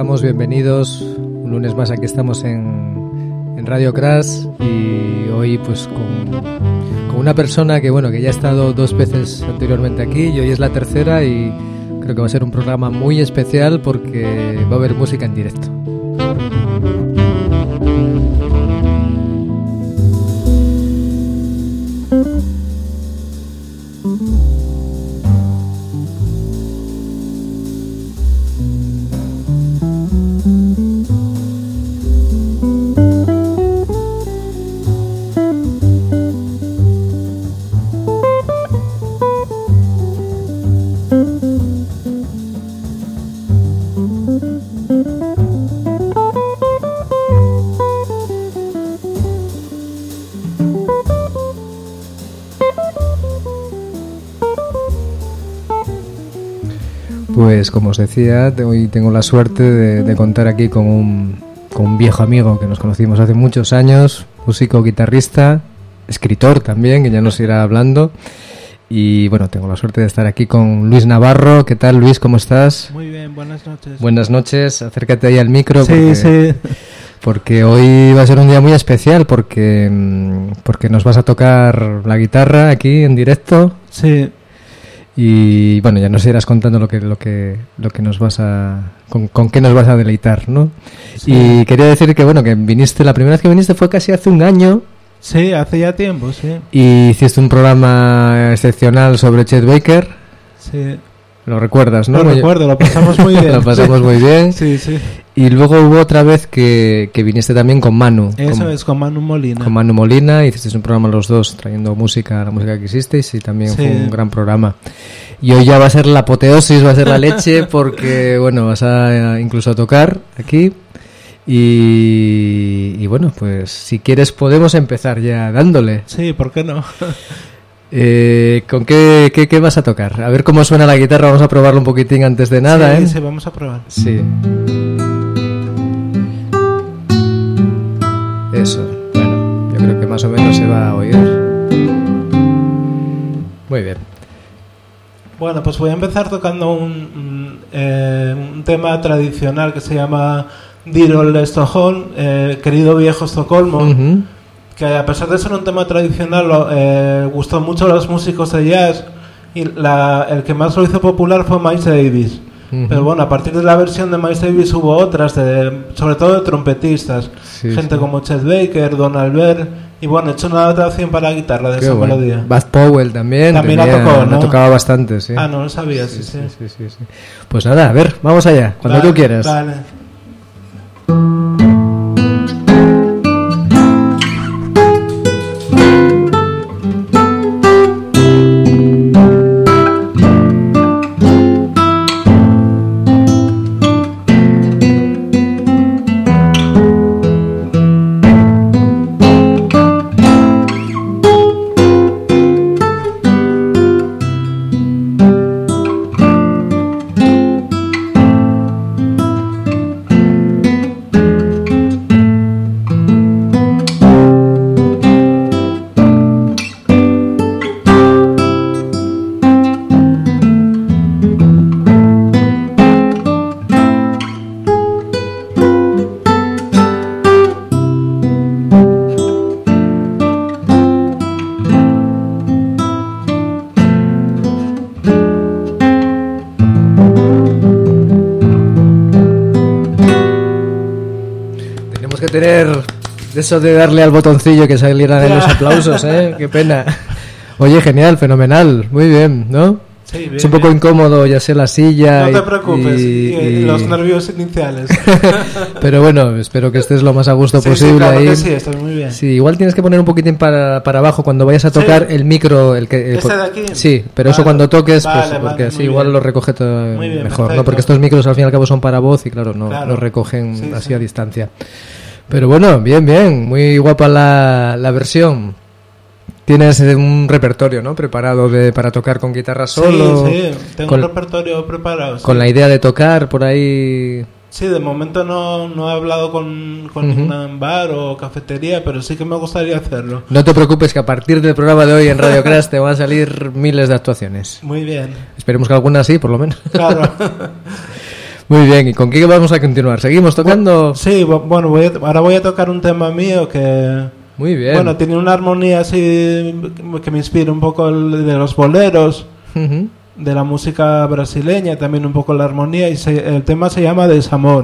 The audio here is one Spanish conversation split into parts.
estamos? Bienvenidos. Un lunes más aquí estamos en Radio Crash y hoy pues con una persona que bueno, que ya ha estado 2 veces anteriormente aquí y hoy es la tercera y creo que va a ser un programa muy especial porque va a haber música en directo. Pues como os decía, hoy tengo la suerte de contar aquí con un viejo amigo que nos conocimos hace muchos años, músico, guitarrista, escritor también, que ya nos irá hablando. Y bueno, tengo la suerte de estar aquí con Luis Navarro. ¿Qué tal, Luis? ¿Cómo estás? Muy bien, buenas noches. Buenas noches, acércate ahí al micro. Sí. Porque hoy va a ser un día muy especial porque nos vas a tocar la guitarra aquí en directo. Sí. Y bueno, ya nos irás contando lo que nos vas a con qué nos vas a deleitar, ¿no? Sí. Y quería decir que bueno, que la primera vez que viniste fue casi hace un año. Sí, hace ya tiempo, sí. Y hiciste un programa excepcional sobre Chet Baker. Sí. Lo recuerdas, ¿no? Lo recuerdo, lo pasamos muy bien. Lo pasamos muy bien. Sí, sí. Y luego hubo otra vez que viniste también con Manu. Con Manu Molina. Con Manu Molina, hicisteis un programa los dos trayendo la música que hicisteis y también fue un gran programa. Y hoy ya va a ser la apoteosis, va a ser la leche porque, bueno, vas a incluso a tocar aquí. Y bueno, pues si quieres podemos empezar ya dándole. Sí, ¿por qué no? ¿Con qué vas a tocar? A ver cómo suena la guitarra, vamos a probarlo un poquitín antes de nada, sí, ¿eh? Sí, vamos a probar. Sí. Eso, bueno, yo creo que más o menos se va a oír. Muy bien. Bueno, pues voy a empezar tocando un tema tradicional que se llama Dear Old Stockholm, querido viejo Estocolmo. Uh-huh. Que a pesar de ser un tema tradicional gustó mucho a los músicos de jazz y el que más lo hizo popular fue Miles Davis. Uh-huh. Pero bueno, a partir de la versión de Miles Davis hubo otras, sobre todo de trompetistas, gente como Chet Baker, Don Albert, y bueno, he hecho una adaptación para la guitarra de esa melodía. Bud Powell también la tocó, ¿no? La tocaba bastante, sí. Ah, no lo sabía, sí. Pues nada, a ver, vamos allá, cuando tú quieras. Vale. Tener eso de darle al botoncillo que salieran en los aplausos, qué pena. Oye, genial, fenomenal, muy bien, ¿no? Sí, bien, es un poco incómodo, ya sé, la silla. No te preocupes, y los nervios iniciales. Pero bueno, espero que estés lo más a gusto posible. Sí, claro ahí. Que sí, estoy muy bien. Sí, igual tienes que poner un poquitín para abajo cuando vayas a tocar el micro. ¿Ese de aquí? Sí, pero eso cuando toques, vale, porque así bien. igual lo recoge todo muy bien, mejor, perfecto. ¿no? Porque estos micros al fin y al cabo son para voz y claro, no recogen así a distancia. Pero bueno, bien, muy guapa la versión. Tienes un repertorio, ¿no? Preparado para tocar con guitarra solo. Sí, tengo un repertorio preparado. Con la idea de tocar por ahí. Sí, de momento no he hablado con ningún bar o cafetería, pero sí que me gustaría hacerlo. No te preocupes que a partir del programa de hoy en Radio Crash te van a salir miles de actuaciones. Muy bien. Esperemos que alguna sí, por lo menos. Claro. Muy bien, ¿y con qué vamos a continuar? ¿Seguimos tocando? Sí, bueno, ahora voy a tocar un tema mío que... Muy bien. Bueno, tiene una armonía así que me inspira un poco de los boleros, de la música brasileña, también un poco la armonía, y el tema se llama Desamor.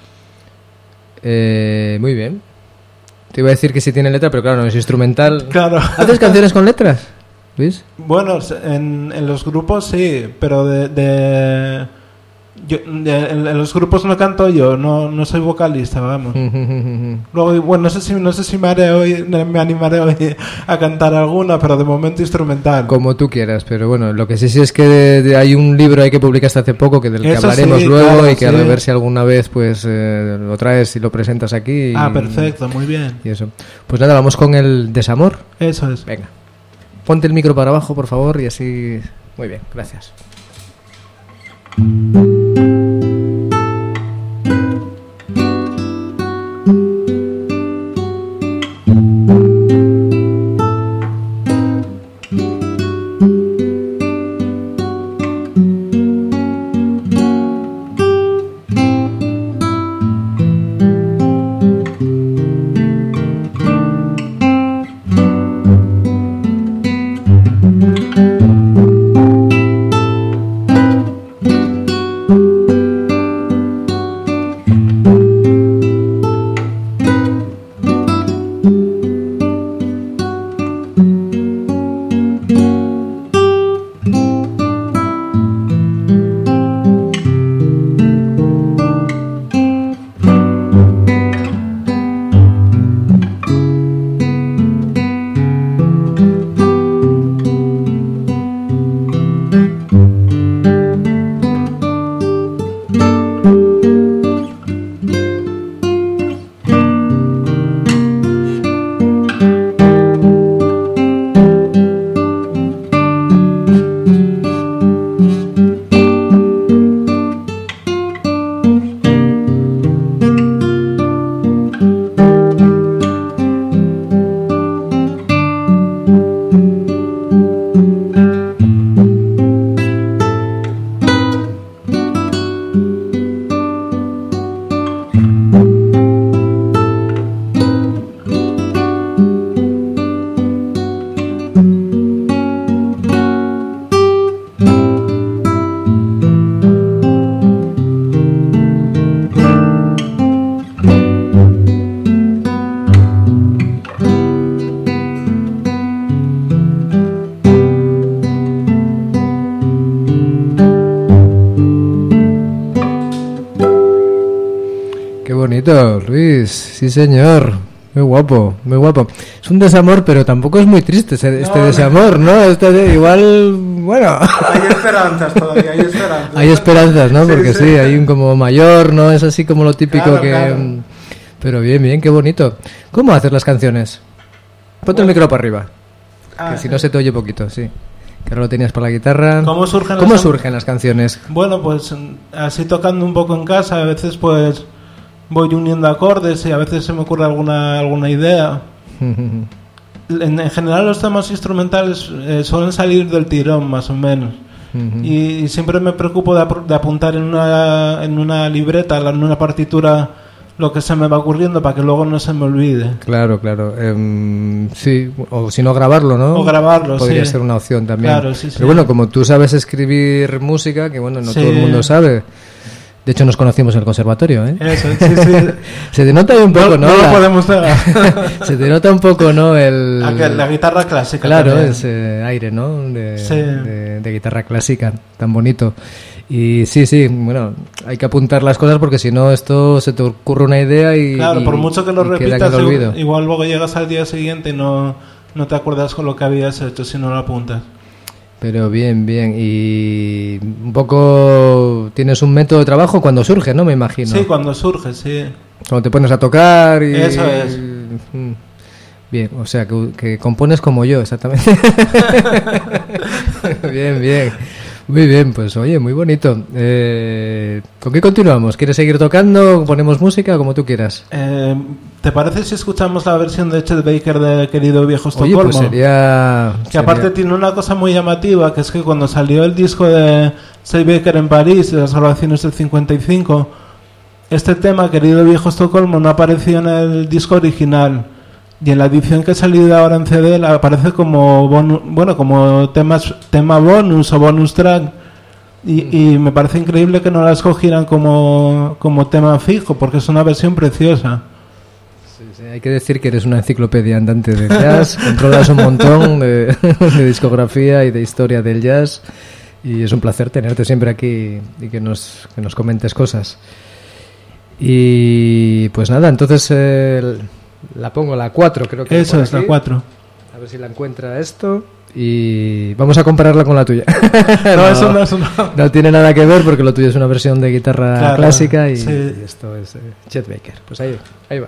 Muy bien. Te iba a decir que sí tiene letra, pero claro, no es instrumental. Claro. ¿Haces canciones con letras, Luis? Bueno, en los grupos sí, pero en los grupos no canto yo, no soy vocalista, vamos. Luego, bueno, no sé si me animaré hoy a cantar alguna, pero de momento instrumental. Como tú quieras, pero bueno, lo que sí es que hay un libro ahí que publicaste hace poco, que del que hablaremos sí, luego, claro, y que sí. a ver si alguna vez pues lo traes y lo presentas aquí. Perfecto, muy bien. Y eso. Pues nada, vamos con el Desamor. Eso es. Venga. Ponte el micro para abajo, por favor, y así... Muy bien, gracias. bonito, Luis. Sí, señor. Muy guapo, muy guapo. Es un desamor, pero tampoco es muy triste este desamor, ¿no? Igual, bueno... Hay esperanzas todavía, hay esperanzas. Hay esperanzas, ¿no? Porque sí, hay un como mayor, ¿no? Es así como lo típico, claro, que... Claro. Pero bien, bien, qué bonito. ¿Cómo haces las canciones? Ponte el micro para arriba. Que si no se te oye poquito, sí. Que ahora lo tenías para la guitarra. ¿Cómo surgen las canciones? Bueno, pues así tocando un poco en casa, a veces pues voy uniendo acordes y a veces se me ocurre alguna idea. En general los temas instrumentales suelen salir del tirón, más o menos. Y siempre me preocupo de apuntar en una libreta, en una partitura, lo que se me va ocurriendo para que luego no se me olvide. Claro, claro. Sí, o si no grabarlo, ¿no? O grabarlo, podría ser una opción también. Claro, sí, pero bueno, como tú sabes escribir música, que bueno, no todo el mundo sabe. De hecho, nos conocimos en el conservatorio, ¿eh? Eso, sí, sí. Se te nota un poco, ¿no? No lo podemos negar. Se te nota un poco, ¿no? La guitarra clásica. Claro, también. ese aire, ¿no? Sí. De guitarra clásica, tan bonito. Y sí, bueno, hay que apuntar las cosas porque si no esto se te ocurre una idea y... Claro, por mucho que lo repitas, olvido. Igual luego llegas al día siguiente y no te acuerdas con lo que habías hecho si no lo apuntas. Pero bien, bien. Y un poque tienes un método de trabajo cuando surge, ¿no? Me imagino. Sí, cuando surge, sí. Cuando te pones a tocar y... Eso es. Bien, o sea, que compones como yo, exactamente. Bien, bien. Muy bien, pues oye, muy bonito. ¿Con qué continuamos? ¿Quieres seguir tocando? ¿Ponemos música? Como tú quieras. ¿Te parece si escuchamos la versión de Chet Baker de Querido Viejo Estocolmo? Oye, pues sería... Aparte tiene una cosa muy llamativa, que es que cuando salió el disco de Chet Baker en París, de las grabaciones del 55, este tema, Querido Viejo Estocolmo, no apareció en el disco original. Y en la edición que ha salido ahora en CD aparece como como tema bonus o bonus track. Y me parece increíble que no la escogieran como tema fijo, porque es una versión preciosa. Sí, hay que decir que eres una enciclopedia andante de jazz, controlas un montón de discografía y de historia del jazz, y es un placer tenerte siempre aquí y que nos comentes cosas. Y pues nada, entonces la pongo, la 4 creo que eso es la 4. A ver si la encuentra esto y vamos a compararla con la tuya. No, eso no. No tiene nada que ver porque lo tuyo es una versión de guitarra clásica y, sí. Y esto es Chet Baker. Pues ahí va.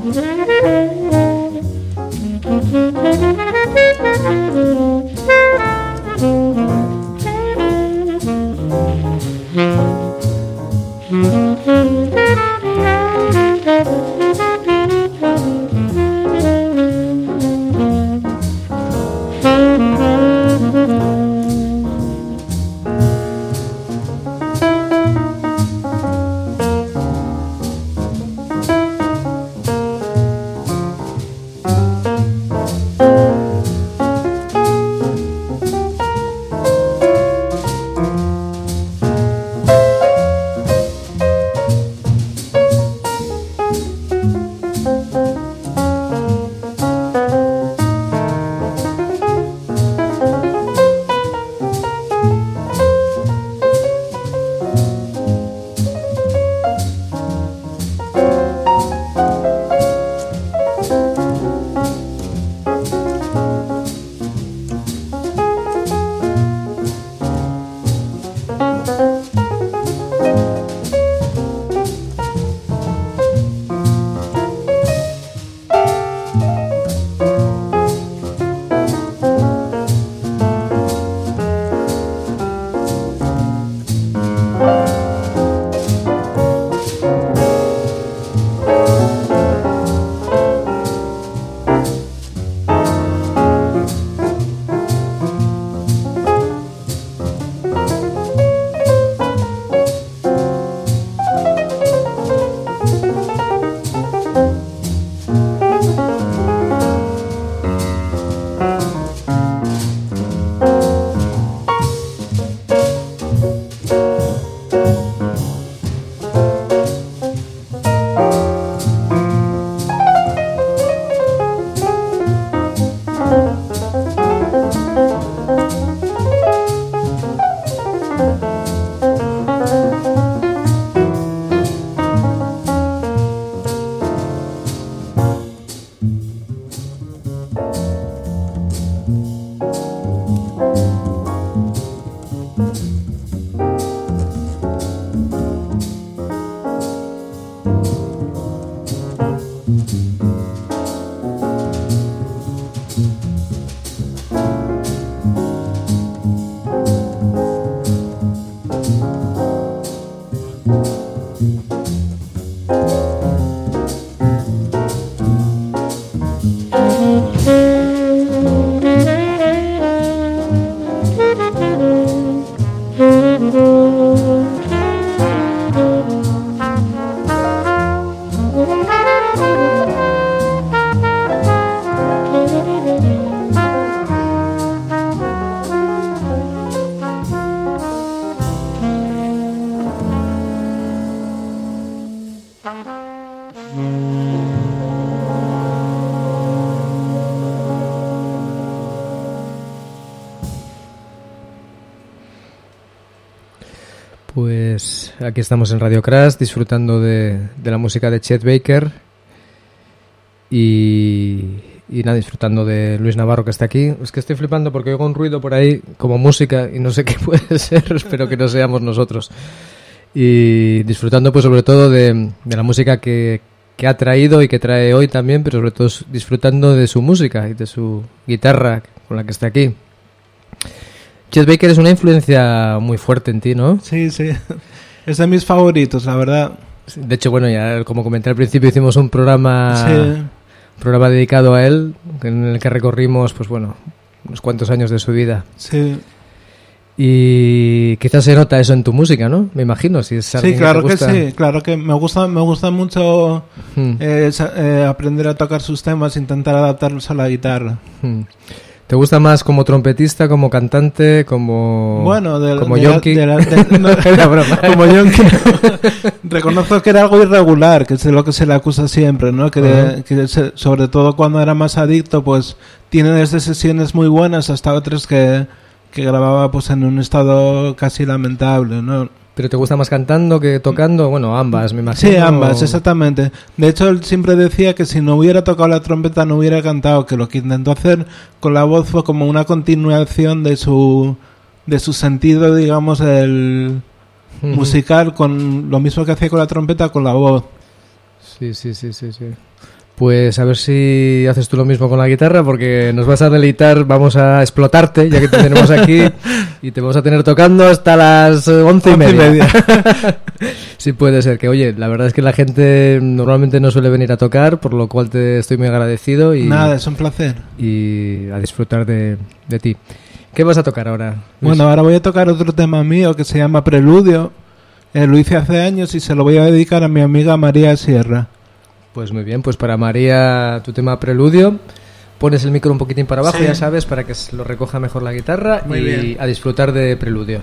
Pues aquí estamos en Radio Crash disfrutando de la música de Chet Baker y nada, disfrutando de Luis Navarro, que está aquí. Es que estoy flipando porque oigo un ruido por ahí como música y no sé qué puede ser, espero que no seamos nosotros. Y disfrutando pues sobre todo de la música que ha traído y que trae hoy también, pero sobre todo disfrutando de su música y de su guitarra con la que está aquí. Chet Baker es una influencia muy fuerte en ti, ¿no? Sí, sí. Es de mis favoritos, la verdad. De hecho, bueno, ya como comenté al principio, hicimos un programa dedicado a él, en el que recorrimos, pues bueno, unos cuantos años de su vida. Sí. Y quizás se nota eso en tu música, ¿no? Me imagino, si es sí, claro que sí, claro que me gusta mucho aprender a tocar sus temas, intentar adaptarlos a la guitarra. ¿Te gusta más como trompetista, como cantante, como yonki? Como yonki. Reconozco que era algo irregular, que es de lo que se le acusa siempre, ¿no? Que sobre todo cuando era más adicto, pues tiene desde sesiones muy buenas hasta otras que grababa pues en un estado casi lamentable, ¿no? ¿Pero te gusta más cantando que tocando? Bueno, ambas, me imagino. Sí, ambas, exactamente. De hecho, él siempre decía que si no hubiera tocado la trompeta no hubiera cantado, que lo que intentó hacer con la voz fue como una continuación de su sentido, digamos, musical, con lo mismo que hacía con la trompeta, con la voz. Sí. Pues a ver si haces tú lo mismo con la guitarra, porque nos vas a deleitar, vamos a explotarte, ya que te tenemos aquí, y te vamos a tener tocando hasta las 11:30. Sí, puede ser que, oye, la verdad es que la gente normalmente no suele venir a tocar, por lo cual te estoy muy agradecido. Y nada, es un placer. Y a disfrutar de ti. ¿Qué vas a tocar ahora, Luis? Bueno, ahora voy a tocar otro tema mío que se llama Preludio. Lo hice hace años y se lo voy a dedicar a mi amiga María Sierra. Pues muy bien, pues para María tu tema Preludio. Pones el micro un poquitín para abajo, sí, ya sabes, para que lo recoja mejor la guitarra. Muy y bien. A disfrutar de Preludio.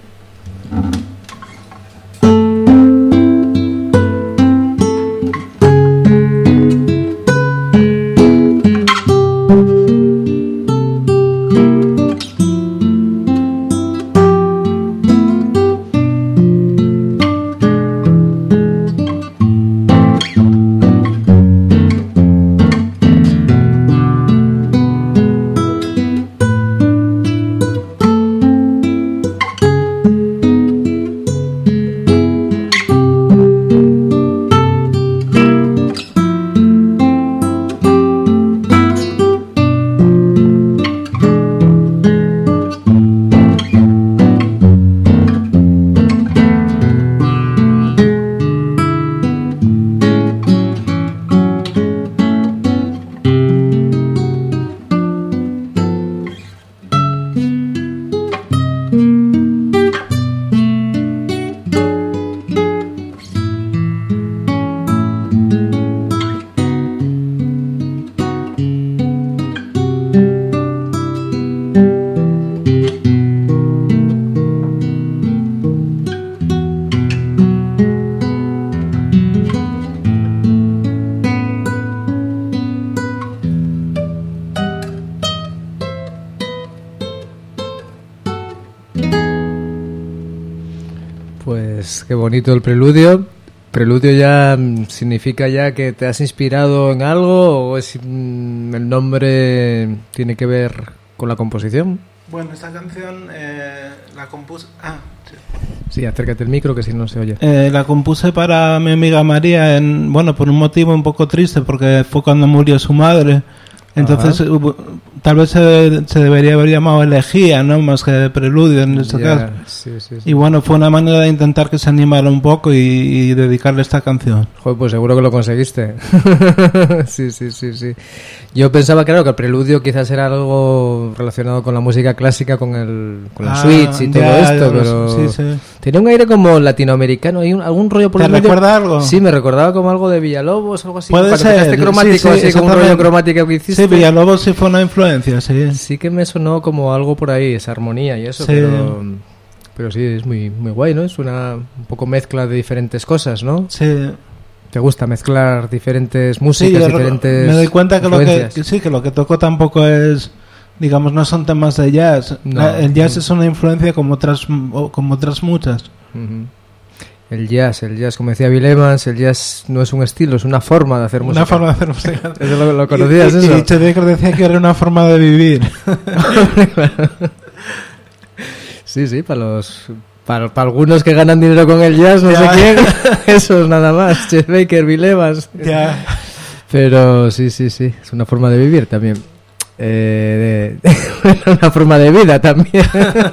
Pues qué bonito el preludio. ¿Preludio ya significa ya que te has inspirado en algo o es el nombre tiene que ver con la composición? Bueno, esta canción la compuse... Sí, acércate el micro que si no se oye. La compuse para mi amiga María por un motivo un poco triste, porque fue cuando murió su madre. Entonces tal vez se debería haber llamado Elegía, ¿no? Más que Preludio en este caso. Sí. Y bueno, fue una manera de intentar que se animara un poco y dedicarle esta canción. Joder, pues seguro que lo conseguiste. Sí. Yo pensaba, claro, que el Preludio quizás era algo relacionado con la música clásica, con la suite y todo esto, pero sí. Tenía un aire como latinoamericano, hay algún rollo por el medio. ¿Te recuerda algo? Sí, me recordaba como algo de Villalobos, algo así. Puede ser. Este cromático, así como un rollo cromático que hiciste. Sí, Villalobos sí fue una influencia, sí. Sí que me sonó como algo por ahí, esa armonía y eso, sí. Pero sí, es muy, muy guay, ¿no? Es una un poco mezcla de diferentes cosas, ¿no? Sí. ¿Te gusta mezclar diferentes músicas, diferentes me doy cuenta que lo que toco tampoco es, digamos, no son temas de jazz. No. El jazz es una influencia como otras muchas. Uh-huh. El jazz, como decía Bill Evans, el jazz no es un estilo, es una forma de hacer música. Una forma de hacer música. ¿Eso lo conocías, eso? Y Chedeker decía que era una forma de vivir. Sí, para algunos que ganan dinero con el jazz, no sé quién, eso es nada más, Chet Baker, Bill Evans. Ya. Pero sí, es una forma de vivir también. Una forma de vida también.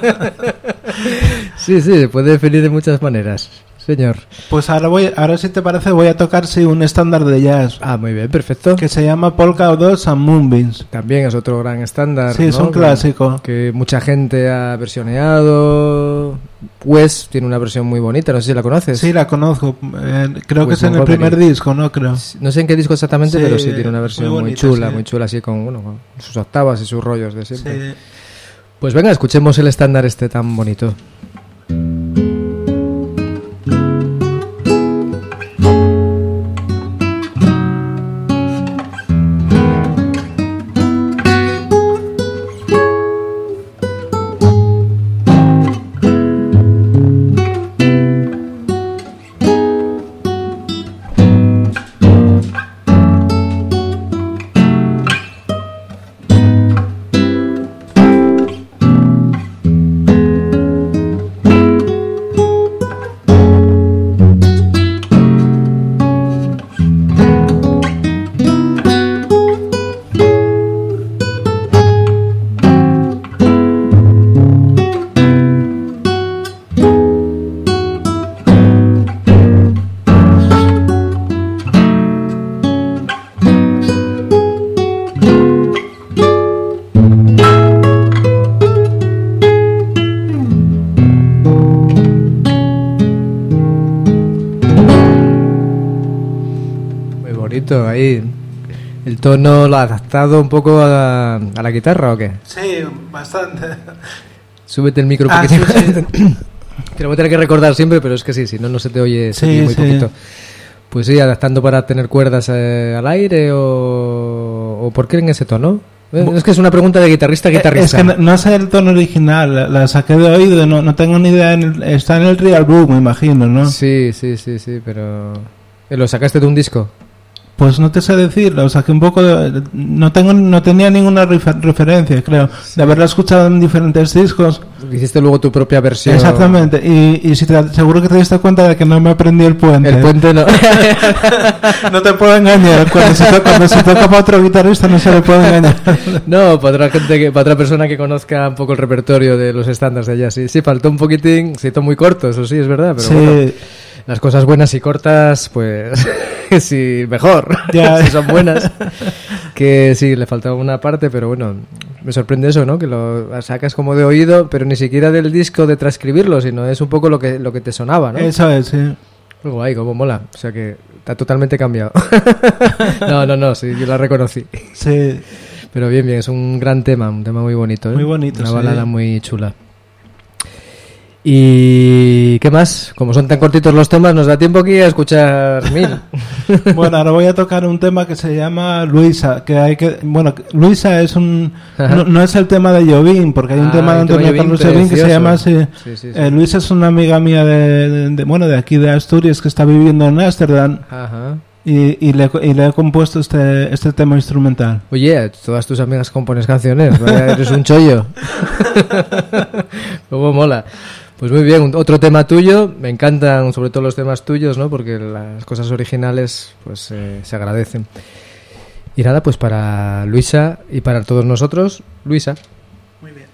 Sí, se puede definir de muchas maneras, señor. Pues ahora si te parece voy a tocar un estándar de jazz. Ah, muy bien, perfecto. Que se llama Polka Dots and Moonbeams. También es otro gran estándar. Sí, ¿no? Es un clásico. Que mucha gente ha versioneado. Wes tiene una versión muy bonita, no sé si la conoces. Sí, la conozco. Creo que es en el primer disco, ¿no? Creo. No sé en qué disco exactamente, pero sí tiene una versión muy chula, así con sus octavas y sus rollos de siempre. Sí. Pues venga, escuchemos el estándar este tan bonito. bonito, ahí. ¿El tono lo ha adaptado un poco a la guitarra o qué? Sí, bastante. Súbete el micro un poquito. Sí. Que lo voy a tener que recordar siempre, pero es que sí, si no, no se te oye, muy poquito. Pues sí, adaptando para tener cuerdas al aire o ¿por qué en ese tono? Es que es una pregunta de guitarrista a guitarrista. Es que no sé el tono original, la saqué de oído, no tengo ni idea. Está en el Real Blue, me imagino, ¿no? Sí, pero... ¿Lo sacaste de un disco? Pues no te sé decir, lo saqué un poco no tenía ninguna referencia, creo, de haberla escuchado en diferentes discos. Hiciste luego tu propia versión. Exactamente, y seguro que te diste cuenta de que no me aprendí el puente. El puente no. No te puedo engañar, cuando se toca para otro guitarrista no se le puede engañar. No, para otra persona que conozca un poco el repertorio de los estándares de allá, sí, faltó un poquitín, se hizo muy corto, eso sí, es verdad, pero sí. Bueno, las cosas buenas y cortas, pues sí, mejor, si son buenas. Que sí, le faltaba una parte, pero bueno, me sorprende eso, ¿no? Que lo sacas como de oído, pero ni siquiera del disco de transcribirlo, sino es un poco lo que te sonaba, ¿no? Eso es, sí. Muy guay, como mola, o sea que está totalmente cambiado. No, sí, yo la reconocí. Sí. Pero bien, es un gran tema, un tema muy bonito, ¿eh? Muy bonito, una balada muy chula. ¿Y qué más? Como son tan cortitos los temas, nos da tiempo aquí a escuchar 1000. Bueno, ahora voy a tocar un tema que se llama Luisa, Luisa es no es el tema de Jobim, porque hay un tema de Antonio Carlos Jobim que se llama así. Sí. Luisa es una amiga mía de aquí de Asturias que está viviendo en Ámsterdam. Ajá. Y le he compuesto este tema instrumental. Oye, todas tus amigas compones canciones, eres un chollo. Cómo mola. Pues muy bien, otro tema tuyo, me encantan sobre todo los temas tuyos, ¿no? Porque las cosas originales pues se agradecen. Y nada, pues para Luisa y para todos nosotros, Luisa. Muy bien.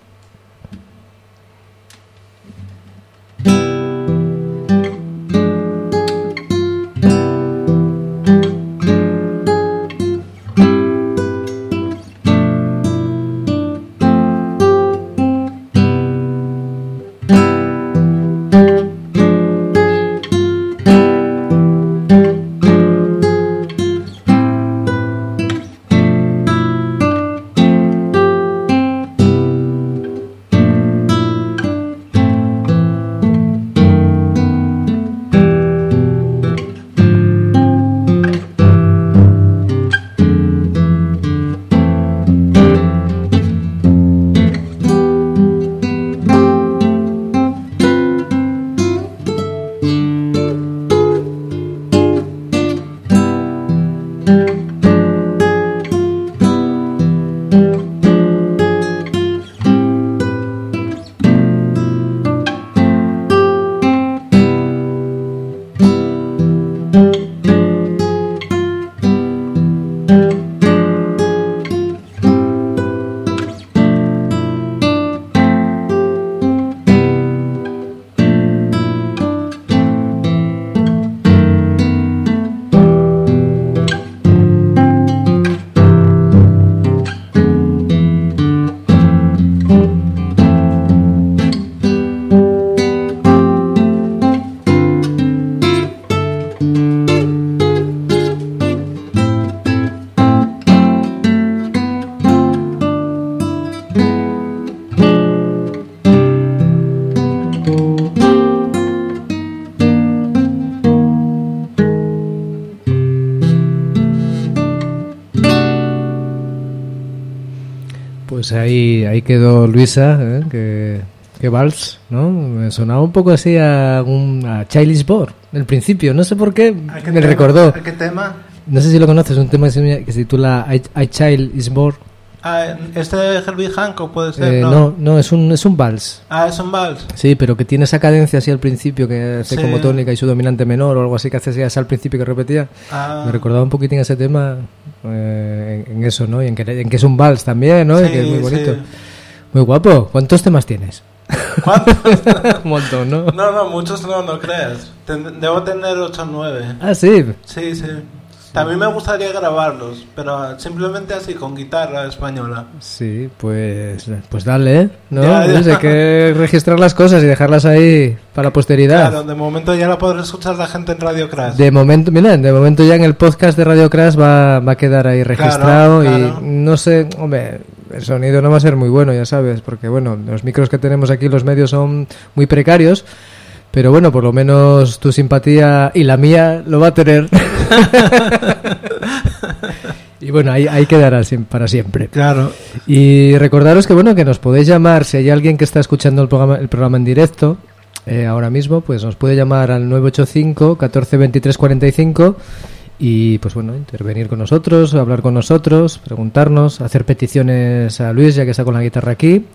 Pues ahí quedó Luisa, que vals, ¿no? Me sonaba un popoco así a Child is Born, el principio, no sé por qué, me recordó. ¿A qué tema? No sé si lo conoces, un tema que se titula I Child is Born. ¿Este de Herbie Hancock puede ser? No, es un vals. ¿Es un vals? Sí, pero que tiene esa cadencia así al principio que hace como tónica y su dominante menor o algo así que hace así al principio que repetía. Me recordaba un poquitín ese tema en eso, ¿no? Y en que es un vals también, ¿no? Sí, y que es muy bonito. Sí. Muy guapo. ¿Cuántos temas tienes? ¿Cuántos? Un montón, ¿no? No, muchos no creas. Debo tener 8 o 9. Ah, sí. Sí. También me gustaría grabarlos, pero simplemente así, con guitarra española. Sí, pues dale, ¿no? Ya. Pues hay que registrar las cosas y dejarlas ahí para la posteridad. Claro, de momento ya la podrá escuchar la gente en Radio Crash. De momento ya en el podcast de Radio Crash va a quedar ahí registrado. Claro. Y no sé, hombre, el sonido no va a ser muy bueno, ya sabes, porque bueno, los micros que tenemos aquí, los medios son muy precarios. Pero bueno, por lo menos tu simpatía y la mía lo va a tener. Y bueno, ahí quedará para siempre. Claro. Y recordaros que bueno, que nos podéis llamar si hay alguien que está escuchando el programa en directo. Ahora mismo, pues nos puede llamar al 985 14 23 45 y pues bueno, intervenir con nosotros, hablar con nosotros, preguntarnos, hacer peticiones a Luis, ya que está con la guitarra aquí.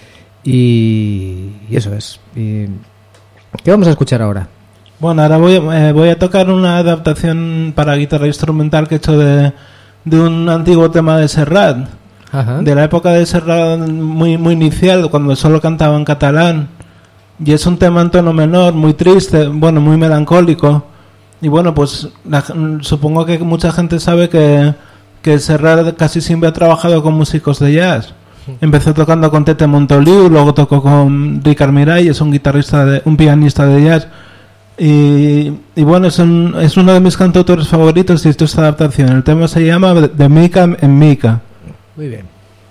Y eso es. Y ¿qué vamos a escuchar ahora? Bueno, ahora voy a tocar una adaptación para guitarra instrumental que he hecho de un antiguo tema de Serrat. Ajá. De la época de Serrat muy inicial, cuando solo cantaba en catalán. Y es un tema en tono menor, muy triste, bueno, muy melancólico. Y bueno, pues supongo que mucha gente sabe que Serrat casi siempre ha trabajado con músicos de jazz. Empezó tocando con Tete Montoliu, luego tocó con Ricard Miralles, un pianista de jazz. Y bueno, es uno de mis cantautores favoritos y esto es esta adaptación. El tema se llama De Mica en Mica. Muy bien.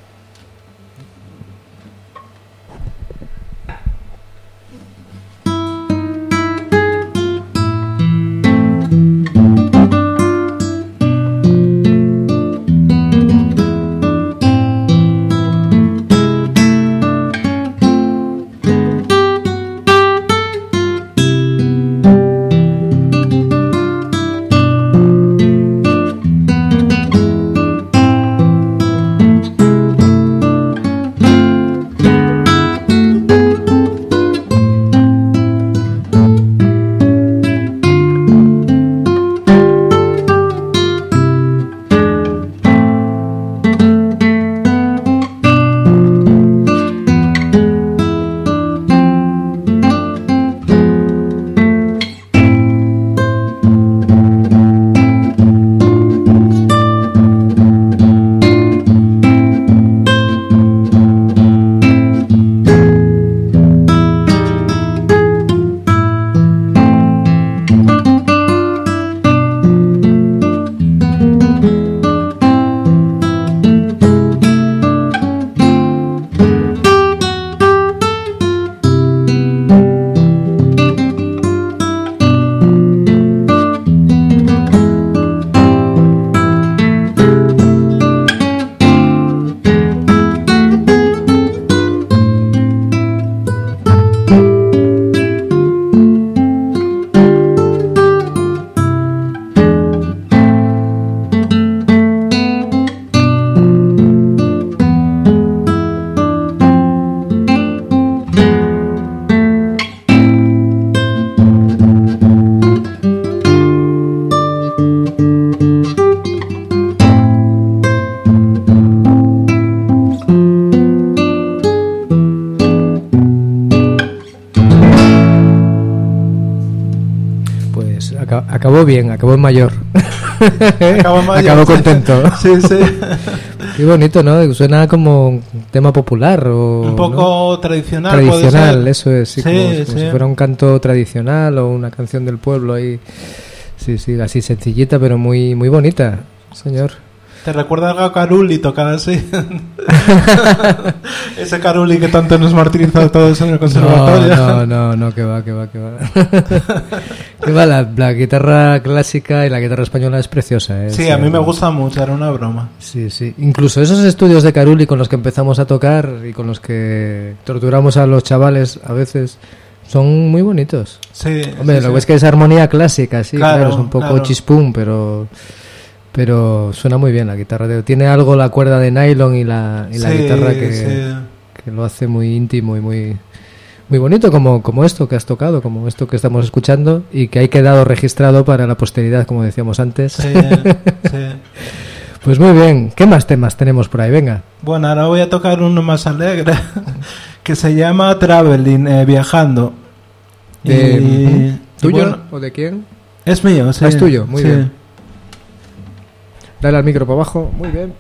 Acabó bien, acabó en mayor. Acabó contento. Sí. Qué bonito, ¿no? Suena como un tema popular o un poco, ¿no? Tradicional. Tradicional, eso es. Sí, como sí. si fuera un canto tradicional o una canción del pueblo ahí. Sí, así sencillita, pero muy bonita, señor. ¿Te recuerda algo a Caruli tocada así? Ese Caruli que tanto nos martirizó a todos en el conservatorio. No, que va. Que va, la guitarra clásica y la guitarra española es preciosa. Sí, a mí me gusta mucho, era una broma. Sí. Incluso esos estudios de Caruli con los que empezamos a tocar y con los que torturamos a los chavales a veces son muy bonitos. Sí. Hombre, lo que es que es armonía clásica, sí, claro, es un poco chispum, pero suena muy bien la guitarra. Tiene algo la cuerda de nylon y la guitarra que lo hace muy íntimo y muy bonito, como esto que has tocado, como esto que estamos escuchando y que ha quedado registrado para la posteridad, como decíamos antes. Sí. Pues muy bien. ¿Qué más temas tenemos por ahí? Venga. Bueno, ahora voy a tocar uno más alegre que se llama Traveling, viajando. ¿Tuyo o de quién? Es mío, sí. Es tuyo, muy bien. Dale al micro para abajo. Muy bien.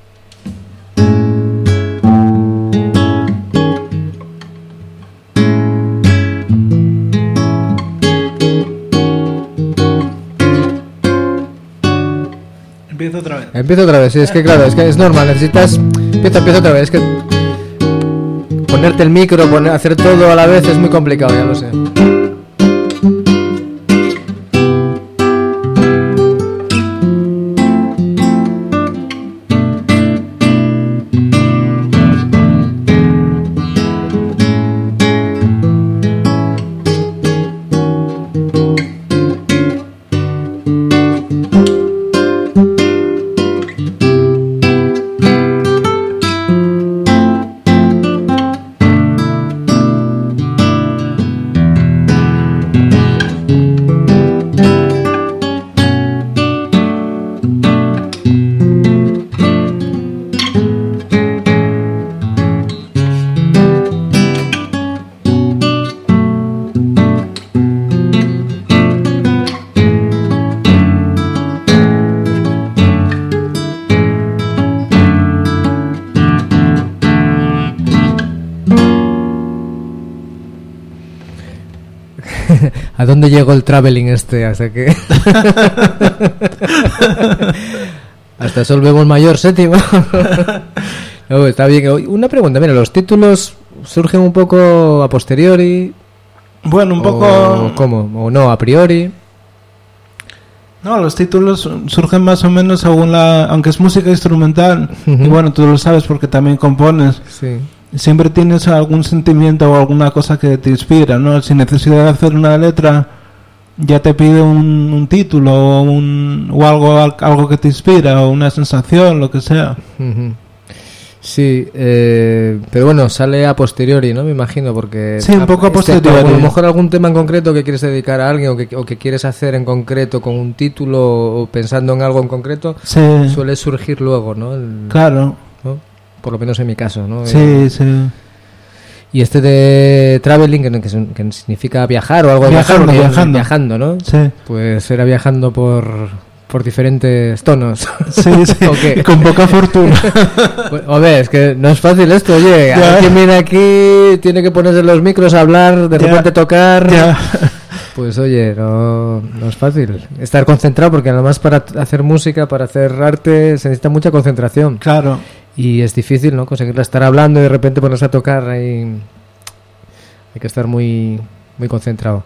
Empiezo otra vez, sí, es que claro, es que es normal, necesitas... Empieza otra vez, es que... Ponerte el micro, hacer todo a la vez es muy complicado, ya lo sé. ¿A dónde llegó el traveling este? Hasta que... Hasta Sol bemol mayor séptimo. No, está bien. Una pregunta, mira, ¿los títulos surgen un poco a posteriori? Bueno, un poco... ¿Cómo? ¿O no, a priori? No, los títulos surgen más o menos según aunque es música instrumental, y bueno, tú lo sabes porque también compones. Sí. Siempre tienes algún sentimiento o alguna cosa que te inspira, ¿no? Sin necesidad de hacer una letra, ya te pide un título o algo que te inspira, o una sensación, lo que sea. Sí, pero bueno, sale a posteriori, ¿no? Me imagino, porque... Sí, un poco a posteriori. A lo mejor algún tema en concreto que quieres dedicar a alguien o que quieres hacer en concreto con un título o pensando en algo en concreto, sí, suele surgir luego, ¿no? Claro. ¿No? Por lo menos en mi caso, ¿no? Sí, sí. Y este de traveling, que significa viajar o algo de viajando, ¿no? Sí. Pues era viajando por diferentes tonos. Sí, sí. Y con poca fortuna. Pues, es que no es fácil esto, oye. Alguien viene aquí, tiene que ponerse los micros a hablar, de repente tocar. Ya. Pues oye, no es fácil estar concentrado, porque además para hacer música, para hacer arte, se necesita mucha concentración. Claro. Y es difícil, ¿no? Conseguirla, estar hablando y de repente ponerse a tocar ahí. Hay que estar muy, muy concentrado.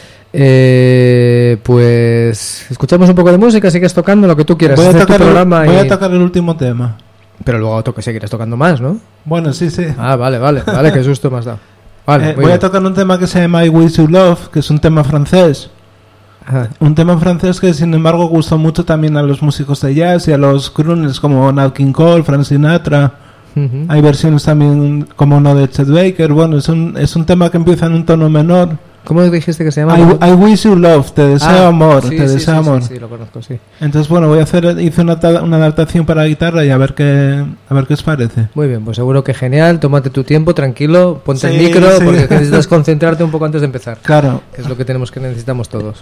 Pues escuchamos un poco de música, sigues tocando lo que tú quieras. Voy a tocar el último tema. Pero luego seguirás tocando más, ¿no? Bueno, sí. Ah, vale, qué susto me has dado. Vale, voy a tocar un tema que se llama I Wish You Love, que es un tema francés. Ajá. Un tema francés que sin embargo gustó mucho también a los músicos de jazz y a los crooners como Nat King Cole, Frank Sinatra. Hay versiones también como uno de Chet Baker. Bueno, es un tema que empieza en un tono menor. ¿Cómo dijiste que se llama? I Wish You Love, te deseo amor, te deseo amor. Sí, lo conozco, sí. Entonces, bueno, hice una adaptación para la guitarra y a ver qué os parece. Muy bien, pues seguro que genial. Tómate tu tiempo, tranquilo, ponte el micro, porque necesitas concentrarte un poco antes de empezar. Claro. Que es lo que necesitamos todos.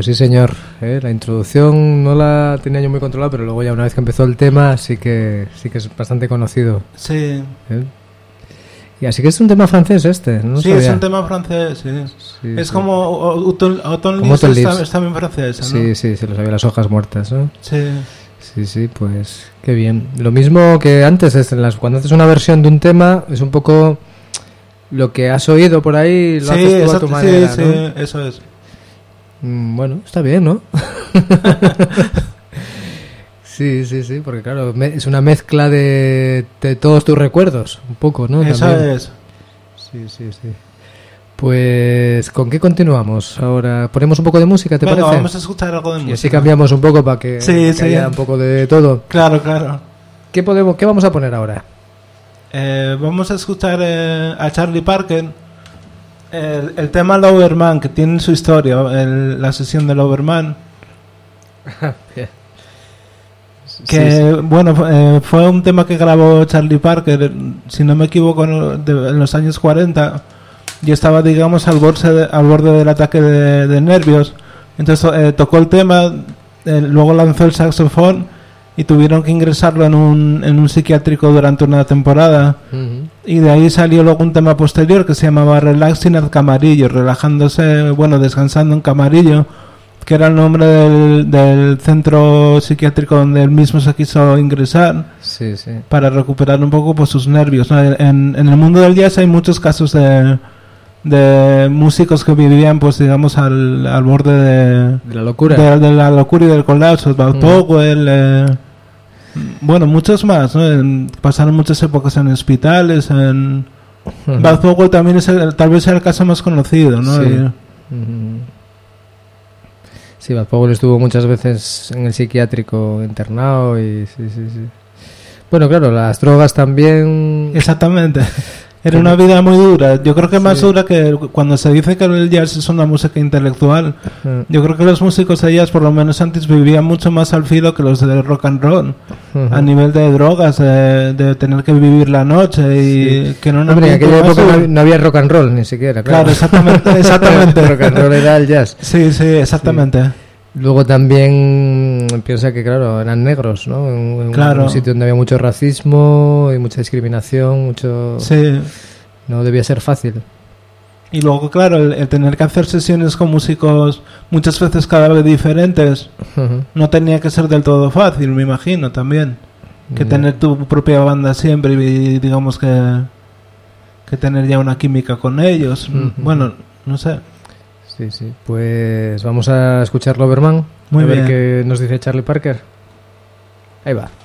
Pues sí, señor. La introducción no la tenía yo muy controlada, pero luego ya una vez que empezó el tema sí que es bastante conocido. Sí. Y así que es un tema francés ¿no? Sí, sabía. Es un tema francés, sí. Es como Autumn Leaves es también francés, ¿no? Sí, se lo sabía, Las hojas muertas, ¿no? Sí, pues qué bien. Lo mismo que antes, cuando haces una versión de un tema, es un poco lo que has oído por ahí, lo haces tú a tu manera, ¿no? Sí, eso es. Bueno, está bien, ¿no? Sí, porque claro, es una mezcla de todos tus recuerdos, un poco, ¿no? Eso también. Es. Sí. Pues, ¿con qué continuamos? Ahora, ¿ponemos un poco de música, te parece? Vamos a escuchar algo de música. Y así cambiamos un poco para que haya un poco de todo. Claro. ¿Qué vamos a poner ahora? Vamos a escuchar a Charlie Parker, el tema Loverman, que tiene su historia, la sesión de Loverman. Fue un tema que grabó Charlie Parker, si no me equivoco, en los años 40, y estaba, digamos, al borde del ataque de nervios. Entonces tocó el tema, luego lanzó el saxofón y tuvieron que ingresarlo en un psiquiátrico durante una temporada. Uh-huh. Y de ahí salió luego un tema posterior que se llamaba Relaxing at Camarillo, relajándose, descansando en Camarillo, que era el nombre del centro psiquiátrico donde él mismo se quiso ingresar, para recuperar un poco pues sus nervios, ¿no? En el mundo del jazz hay muchos casos de músicos que vivían, pues digamos, al borde de la locura, de la locura y del colapso. Bob Powell, muchos más, ¿no? Pasaron muchas épocas en hospitales. Bob Powell también tal vez sea el caso más conocido, ¿no? Sí, Bob Powell estuvo muchas veces en el psiquiátrico internado y sí. Bueno, claro, las drogas también. Exactamente. Era una vida muy dura. Yo creo que más dura que cuando se dice que el jazz es una música intelectual. Yo creo que los músicos de jazz, por lo menos antes, vivían mucho más al filo que los de rock and roll. A nivel de drogas, de tener que vivir la noche y que no... Hombre, en aquella época no había rock and roll ni siquiera. Claro, exactamente. Rock and roll era el jazz. Sí, exactamente. Sí. Luego también piensa que, claro, eran negros, ¿no? En un sitio donde había mucho racismo y mucha discriminación, mucho... Sí. No debía ser fácil. Y luego, claro, el tener que hacer sesiones con músicos muchas veces cada vez diferentes, no tenía que ser del todo fácil, me imagino, también. Que tener tu propia banda siempre y digamos que tener ya una química con ellos. Bueno, no sé. Sí. Pues vamos a escuchar Loverman. Muy bien. A ver qué nos dice Charlie Parker. Ahí va.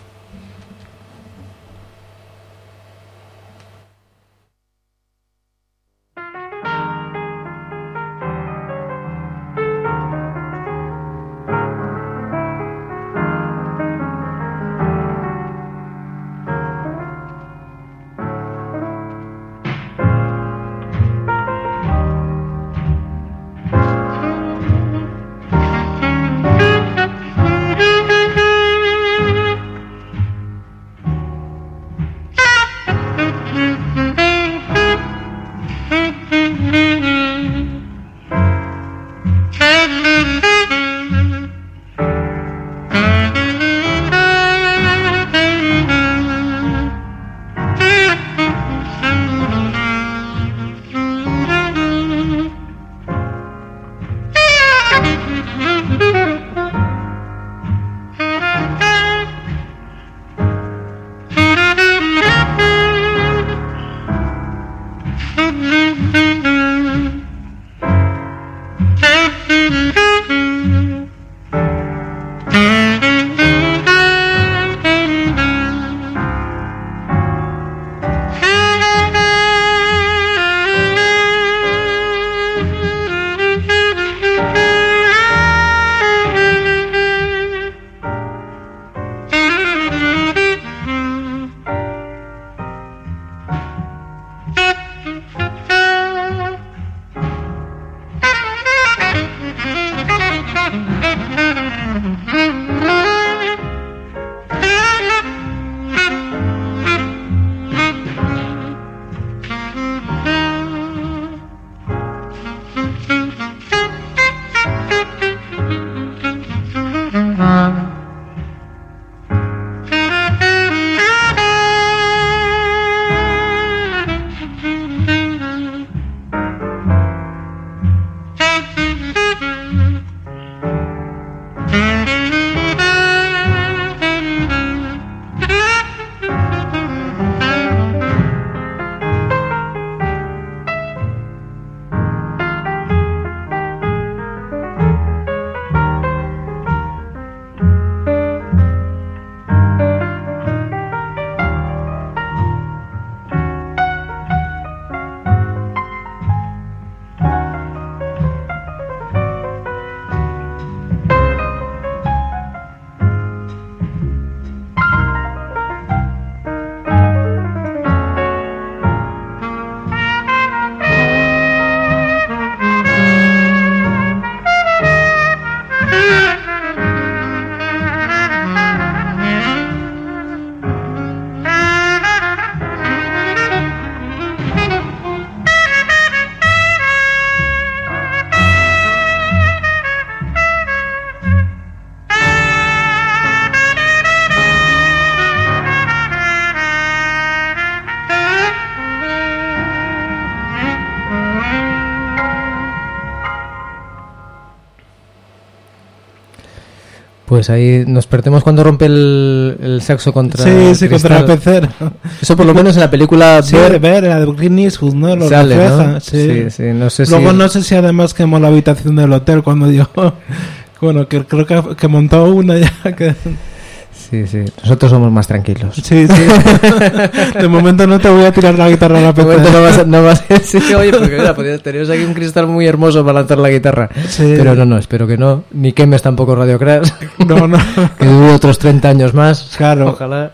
Pues ahí nos perdemos cuando rompe el saxo contra contra la pecera. Eso por lo menos en la película Ver, la de Clint Eastwood, ¿no? Lo sale, refleja. ¿no? Sí, no sé Luego no sé si además quemó la habitación del hotel cuando dio... Bueno, que creo que montó una ya que... Sí, nosotros somos más tranquilos. Sí. De momento no te voy a tirar la guitarra a la pecera. De momento no vas a... Sí, oye, porque mira, teníamos aquí un cristal muy hermoso para lanzar la guitarra. Sí. Pero no, espero que no. Ni quemes tampoco Radio Crash. No. Que dure otros 30 años más. Claro. Ojalá.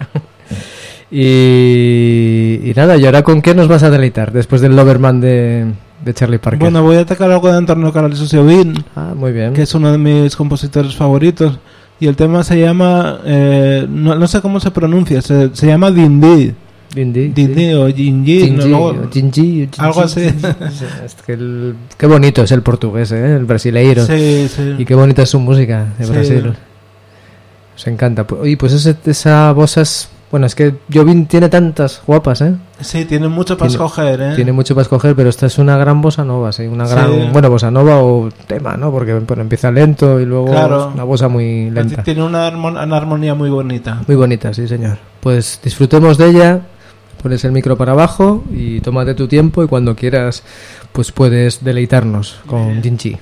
Y nada, ¿y ahora con qué nos vas a deleitar? Después del Loverman de Charlie Parker. Bueno, voy a tocar algo de Antonio Carlos Jobim. Muy bien. Que es uno de mis compositores favoritos. Y el tema se llama, no sé cómo se pronuncia, se llama Dindi o Jinji, algo así. Es que qué bonito es el portugués, el brasileiro. Sí. Y qué bonita es su música de Brasil. Nos encanta. Oye, pues esa voz es... Bueno, es que Jobim tiene tantas guapas, Sí, tiene mucho para escoger, Tiene mucho para escoger, pero esta es una gran bossa nova, sí, una gran... Bueno, bossa nova o tema, ¿no? Porque empieza lento y luego es una bossa muy lenta. Tiene una armonía muy bonita. Muy bonita, sí, señor. Pues disfrutemos de ella, pones el micro para abajo y tómate tu tiempo y cuando quieras, pues puedes deleitarnos con Jinji.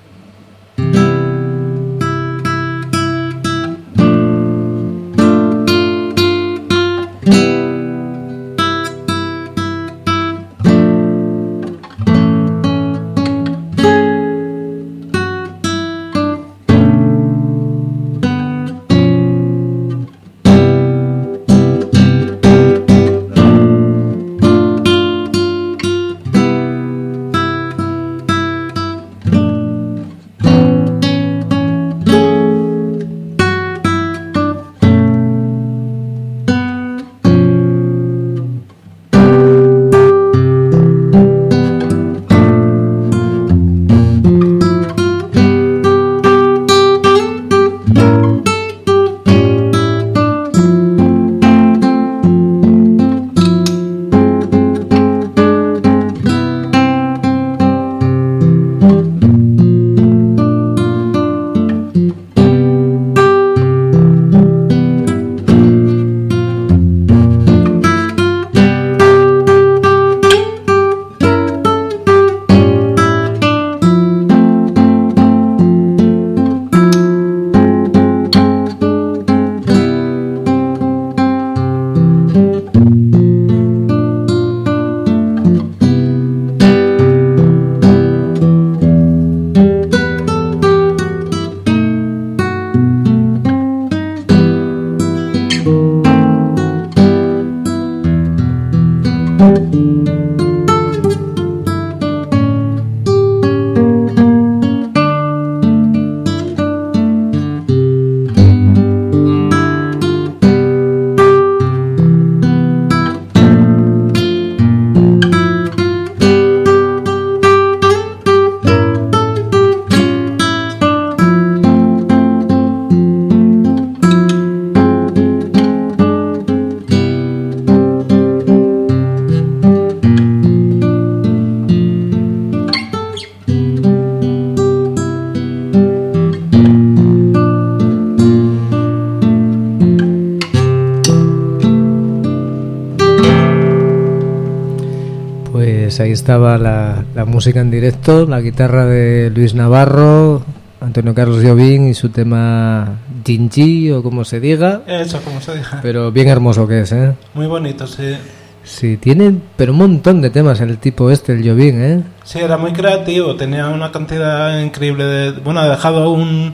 Ahí estaba la música en directo, la guitarra de Luis Navarro, Antonio Carlos Jobim y su tema Jinji o como se diga. Eso, como se diga. Pero bien hermoso que es, Muy bonito, sí. Sí, tiene pero un montón de temas el tipo el Jobim, Sí, era muy creativo, tenía una cantidad increíble de... Bueno, ha dejado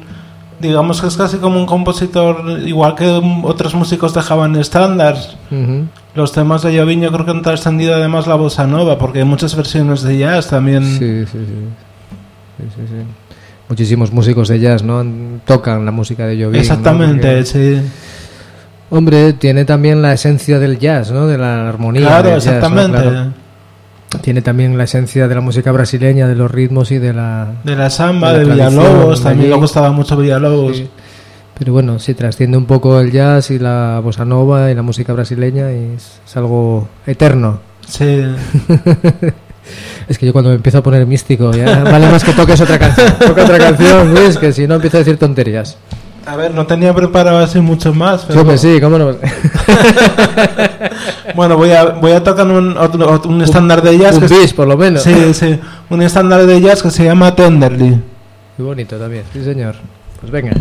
digamos que es casi como un compositor, igual que otros músicos dejaban estándares. Uh-huh. Los temas de Jobim yo creo que han trascendido además la bossa nova, porque hay muchas versiones de jazz también. Sí. Muchísimos músicos de jazz, ¿no? Tocan la música de Jobim. Exactamente, ¿no? Porque, sí. Hombre, tiene también la esencia del jazz, ¿no? De la armonía. Claro, del exactamente. Jazz, ¿no? Claro. Tiene también la esencia de la música brasileña, de los ritmos y de la samba, de Villalobos, también le gustaba mucho Villalobos. Sí. Pero bueno, sí, trasciende un poco el jazz y la bossa nova y la música brasileña y es algo eterno. Sí. Es que yo cuando me empiezo a poner místico, ya vale más que toques otra canción. Toca otra canción, Luis, que si no empiezo a decir tonterías. A ver, no tenía preparado así mucho más. Pero... Yo pues sí, cómo no. Bueno, voy a tocar un estándar de jazz. Un bis, por lo menos. Sí, un estándar de jazz que se llama Tenderly. Muy bonito también, sí señor. Pues venga.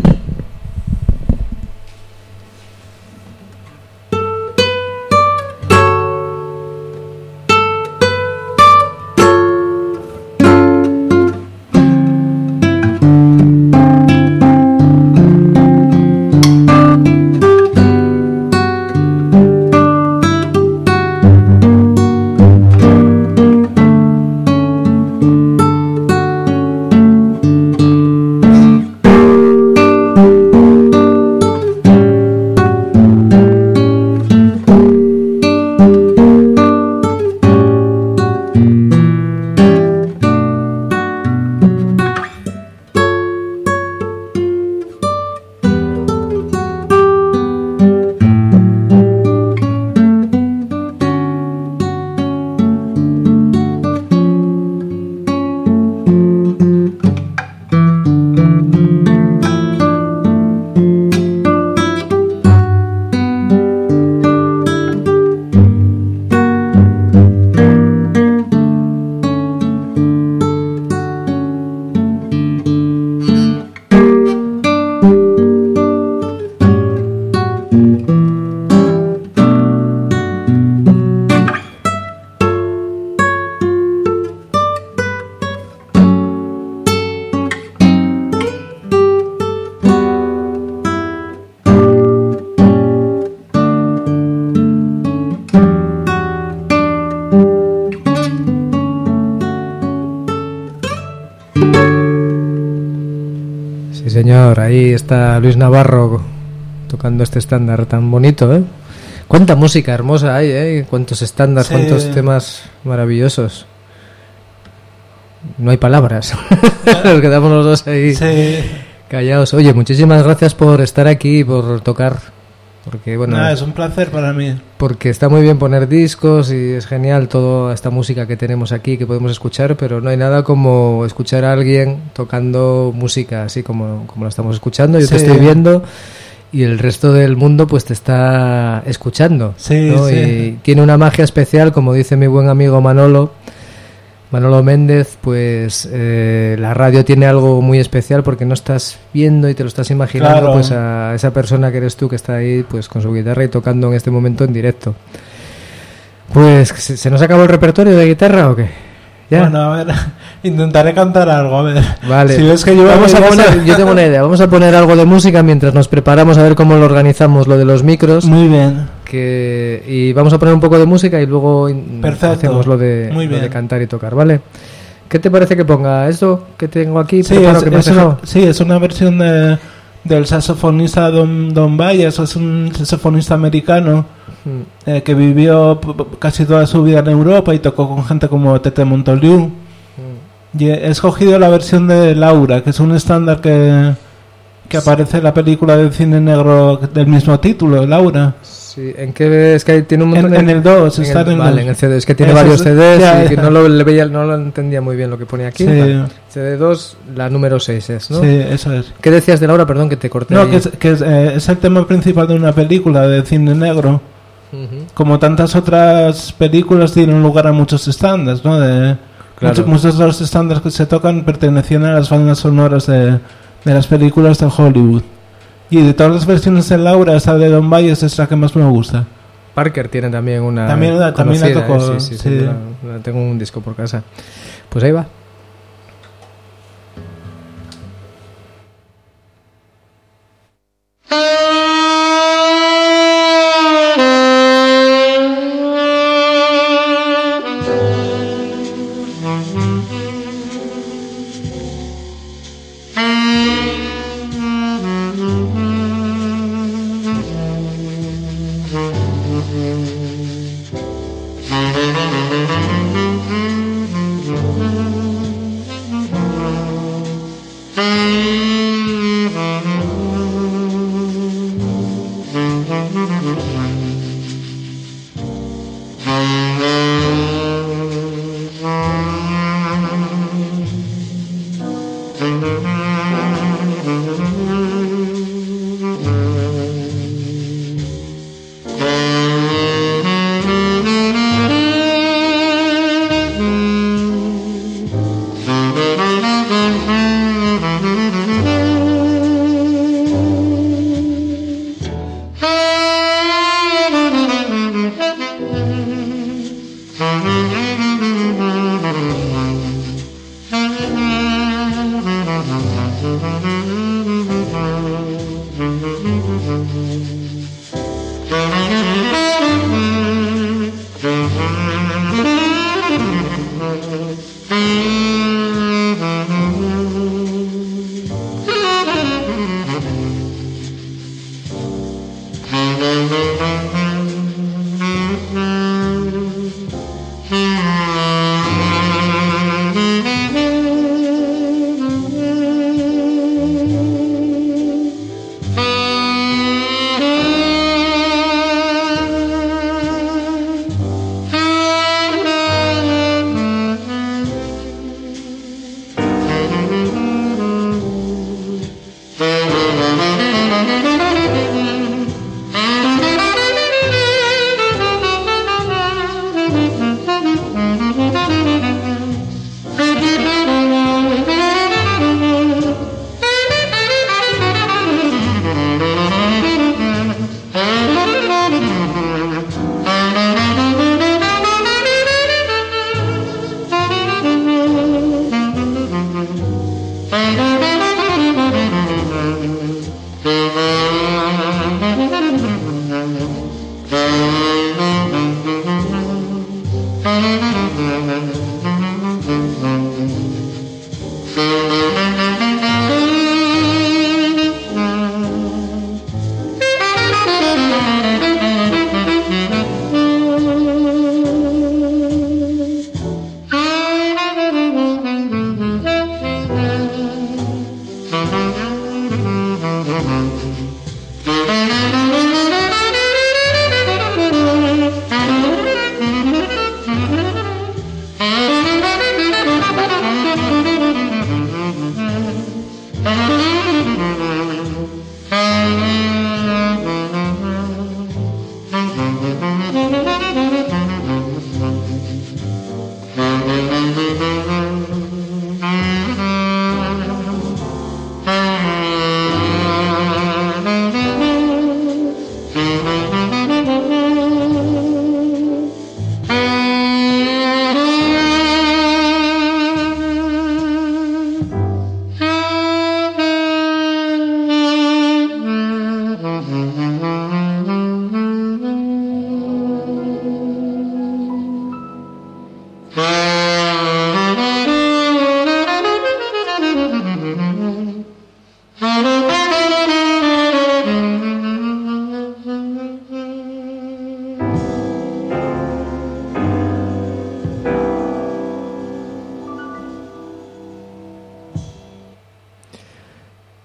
Señor, ahí está Luis Navarro tocando este estándar tan bonito, ¿eh? Cuánta música hermosa hay, ¿eh? Cuántos estándares, sí. Cuántos temas maravillosos. No hay palabras. Nos quedamos los dos ahí callados. Oye, muchísimas gracias por estar aquí y por tocar. Porque bueno, es un placer para mí. Porque está muy bien poner discos y es genial toda esta música que tenemos aquí que podemos escuchar, pero no hay nada como escuchar a alguien tocando música así como la estamos escuchando. Yo te estoy viendo y el resto del mundo pues te está escuchando, ¿no? Y tiene una magia especial, como dice mi buen amigo Manolo Méndez, pues la radio tiene algo muy especial porque no estás viendo y te lo estás imaginando, claro. Pues a esa persona que eres tú que está ahí pues con su guitarra y tocando en este momento en directo. Pues ¿se nos acabó el repertorio de guitarra o qué? ¿Ya? Bueno, a ver, intentaré cantar algo, a ver. Vale. Si ves que yo yo tengo una idea, vamos a poner algo de música mientras nos preparamos a ver cómo lo organizamos, lo de los micros. Muy bien. Y vamos a poner un poco de música y luego hacemos lo de cantar y tocar, ¿vale? ¿Qué te parece que ponga esto que tengo aquí? Sí, es una versión del saxofonista Don Byers, es un saxofonista americano que vivió casi toda su vida en Europa y tocó con gente como Tete Montoliu. Y he escogido la versión de Laura, que es un estándar que aparece en la película de cine negro del mismo título, Laura. Sí, ¿en qué es que tiene un montón en el 2, está en el 2. Vale, en el CD, es que tiene varios CDs y que no lo entendía muy bien lo que pone aquí. Sí. CD2, la número 6 es, ¿no? Sí, eso es. ¿Qué decías de Laura? Perdón, que te corté. No, que es el tema principal de una película de cine negro. Como tantas otras películas tienen lugar a muchos estándares, ¿no? Claro. Muchos de los estándares que se tocan pertenecían a las bandas sonoras de las películas de Hollywood. Y de todas las versiones de Laura, esta de Don Byers es la que más me gusta. Parker tiene también una también la tocó. Sí. Tengo un disco por casa. Pues ahí va.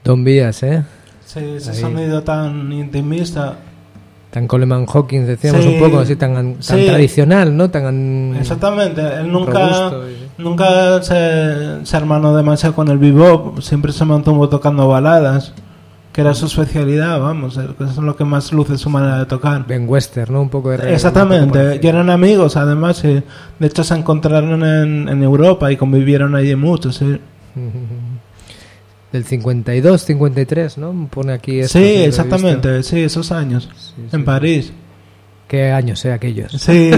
Don Vías, ¿eh? Sí, ese sonido tan intimista. Tan Coleman Hawkins, decíamos, un poco así, tan tradicional, ¿no? Exactamente, él nunca se hermanó demasiado con el bebop, siempre se mantuvo tocando baladas, que era su especialidad, vamos, eso es lo que más luce su manera de tocar. Ben Wester, ¿no? Un poco de reggae. Exactamente, y eran amigos, además, y de hecho se encontraron en Europa y convivieron allí mucho, sí. Del 52, 53, ¿no? Pone aquí esto. Sí, exactamente, sí, esos años, en París. ¿Qué años, aquellos? Sí.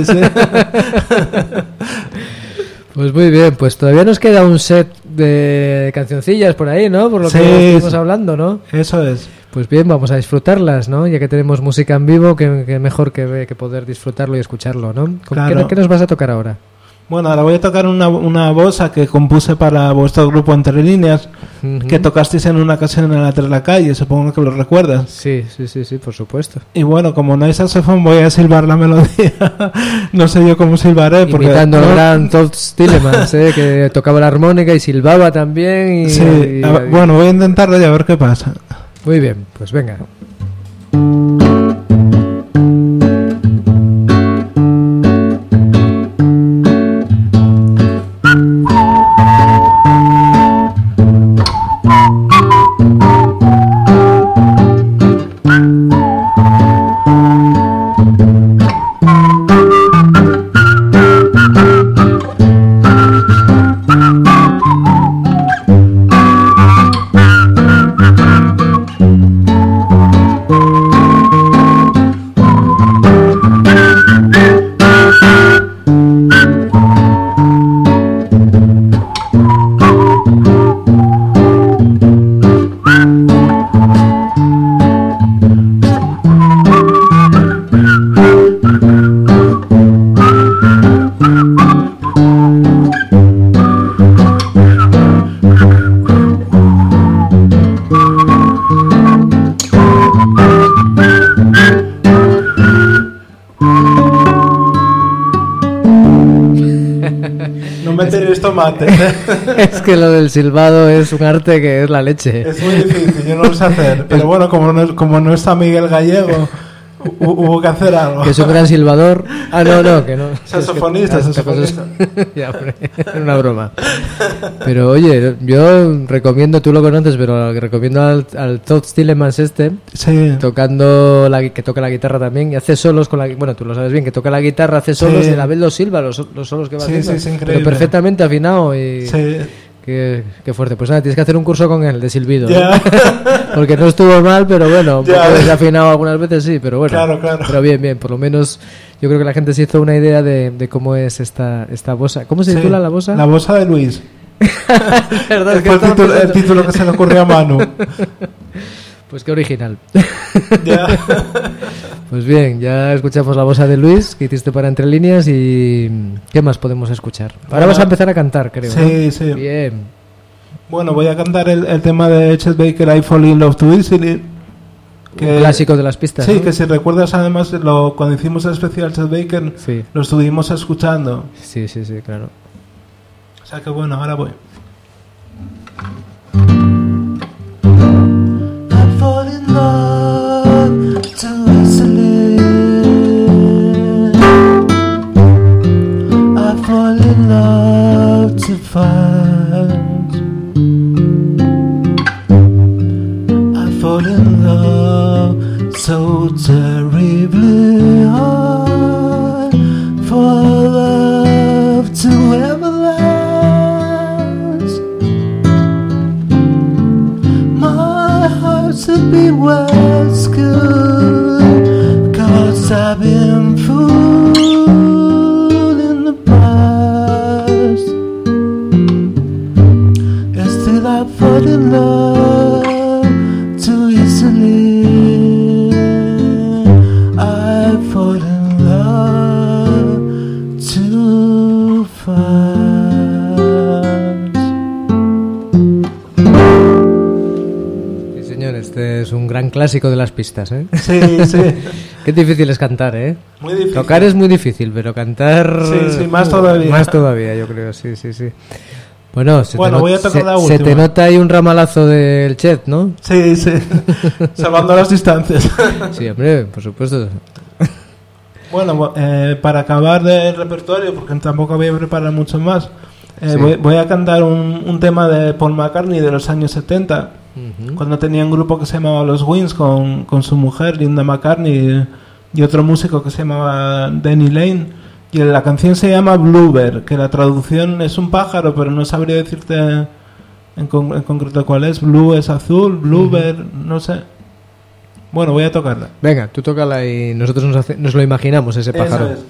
Pues muy bien, pues todavía nos queda un set de cancioncillas por ahí, ¿no? Por lo que estamos hablando, ¿no? Eso es. Pues bien, vamos a disfrutarlas, ¿no? Ya que tenemos música en vivo, que mejor que poder disfrutarlo y escucharlo, ¿no? Claro. ¿Qué nos vas a tocar ahora? Bueno, ahora voy a tocar una bossa que compuse para vuestro grupo Entre Líneas, que tocasteis en una ocasión en la Tres la Calle, supongo que lo recuerdas. Sí, por supuesto. Y bueno, como no hay saxofón, voy a silbar la melodía. No sé yo cómo silbaré. Imitando al gran Todd Tillemans, que tocaba la armónica y silbaba también. Bueno, voy a intentarlo y a ver qué pasa. Muy bien, pues venga. Es que lo del silbado es un arte que es la leche. Es muy difícil, yo no lo sé hacer. Pero bueno, como no está Miguel Gallego, hubo que hacer algo. Que es un gran silbador. No, que no. Saxofonista. Ya, hombre, es una broma. Pero oye, yo recomiendo, tú lo conoces, pero recomiendo al Todd Tillemans tocando que toca la guitarra también y hace solos con la, bueno, tú lo sabes bien, que toca la guitarra, hace solos y a la vez los silba, los solos que va haciendo. Es increíble. Pero perfectamente afinado y qué fuerte. Pues nada, tienes que hacer un curso con él de silbido. Yeah. Porque no estuvo mal, pero bueno, un poco desafinado algunas veces sí, pero bueno. Claro. Pero bien, por lo menos yo creo que la gente se hizo una idea de cómo es esta bossa. ¿Cómo se titula la bossa? La bossa de Luis. ¿Verdad? Es el título que se le ocurrió a Manu. Pues qué original. Pues bien, ya escuchamos la bossa de Luis que hiciste para Entre Líneas y ¿qué más podemos escuchar? Ahora vas a empezar a cantar, creo. Sí. Bien. Bueno, voy a cantar el tema de Chet Baker, I Fall in Love Too Easily. Un clásico de las pistas. Sí, ¿no? que si recuerdas además cuando hicimos el especial Chet Baker, lo estuvimos escuchando. Sí, claro. O sea que bueno, ahora voy. I fall in love too easily. I fall in love too fast. I fall in love so terribly hard. For love to ever last. My heart to be what's good, 'cause I've been fooled in the past. And still I fall in love too easily. I fall in love too fast. Sí, señor, este es un gran clásico de las pistas, ¿eh? Sí. Qué difícil es cantar, ¿eh? Muy difícil. Tocar es muy difícil, pero cantar... Sí, más todavía. Más todavía, yo creo, sí. Bueno, voy a tocar la última. Se te nota ahí un ramalazo del Chet, ¿no? Sí, salvando las distancias. Sí, hombre, por supuesto. Bueno, para acabar del repertorio, porque tampoco voy a preparar mucho más, Sí. voy a cantar un tema de Paul McCartney de los años 70, cuando tenía un grupo que se llamaba Los Wings con su mujer, Linda McCartney, y otro músico que se llamaba Denny Lane. Y la canción se llama Bluebird, que la traducción es un pájaro, pero no sabría decirte en concreto cuál es. Blue es azul, Bluebird, no sé. Bueno, voy a tocarla. Venga, tú tócala y nosotros nos lo imaginamos, ese pájaro. Eso es.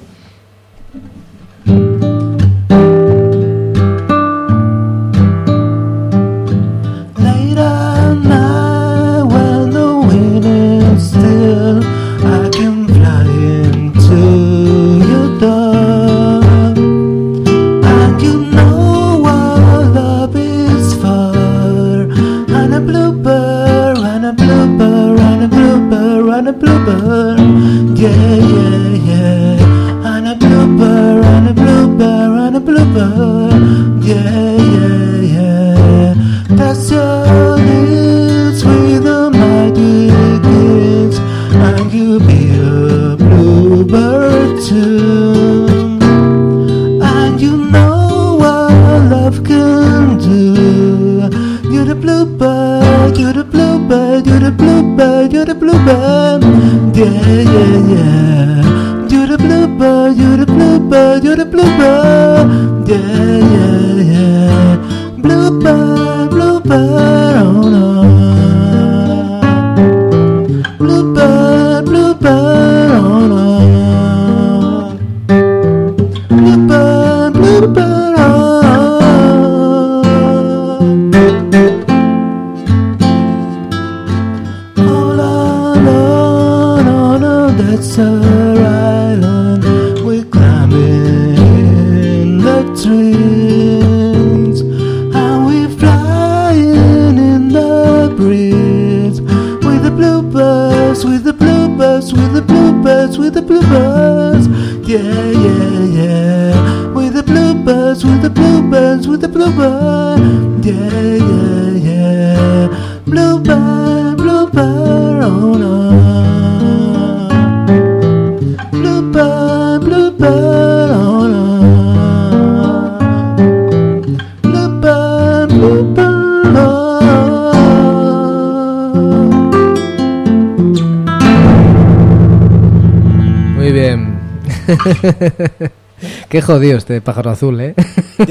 Qué jodido este pájaro azul, ¿eh?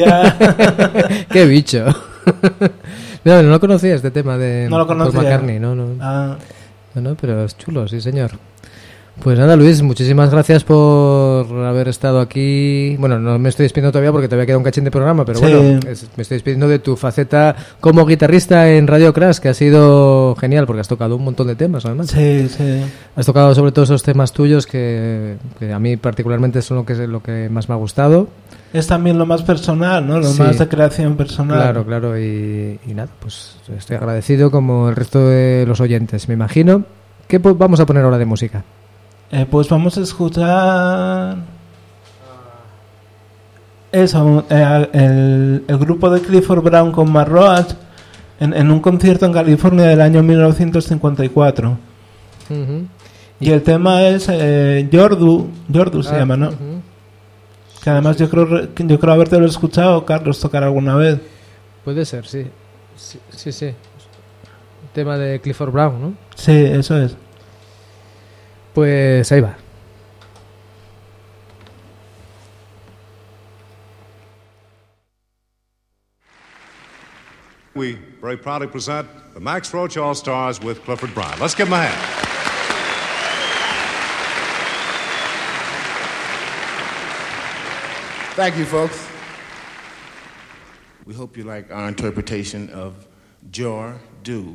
Ya. Qué bicho. No lo conocía este tema de No lo Paul conocía. McCartney, no. Ah, No, pero es chulo, sí señor. Pues nada, Luis, muchísimas gracias por haber estado aquí. Bueno, no me estoy despidiendo todavía porque todavía queda un cachín de programa, pero Sí. bueno, me estoy despidiendo de tu faceta como guitarrista en Radio Crash, que ha sido genial porque has tocado un montón de temas, además. sí. Has tocado sobre todo esos temas tuyos que a mí particularmente son lo que más me ha gustado. Es también lo más personal, ¿no? Lo Sí. más de creación personal. Claro, y nada, pues estoy agradecido como el resto de los oyentes, me imagino. ¿Qué vamos a poner ahora de música? Pues vamos a escuchar eso, el grupo de Clifford Brown con Matt Roach en un concierto en California del año 1954. Uh-huh. Y el tema es Jordu se llama, ¿no? Uh-huh. Que además yo creo haberte lo escuchado, Carlos, tocar alguna vez. Puede ser, sí. Sí. El tema de Clifford Brown, ¿no? Sí, eso es. Pues ahí va. We very proudly present the Max Roach All-Stars with Clifford Brown. Let's give them a hand. Thank you, folks. We hope you like our interpretation of Jordu.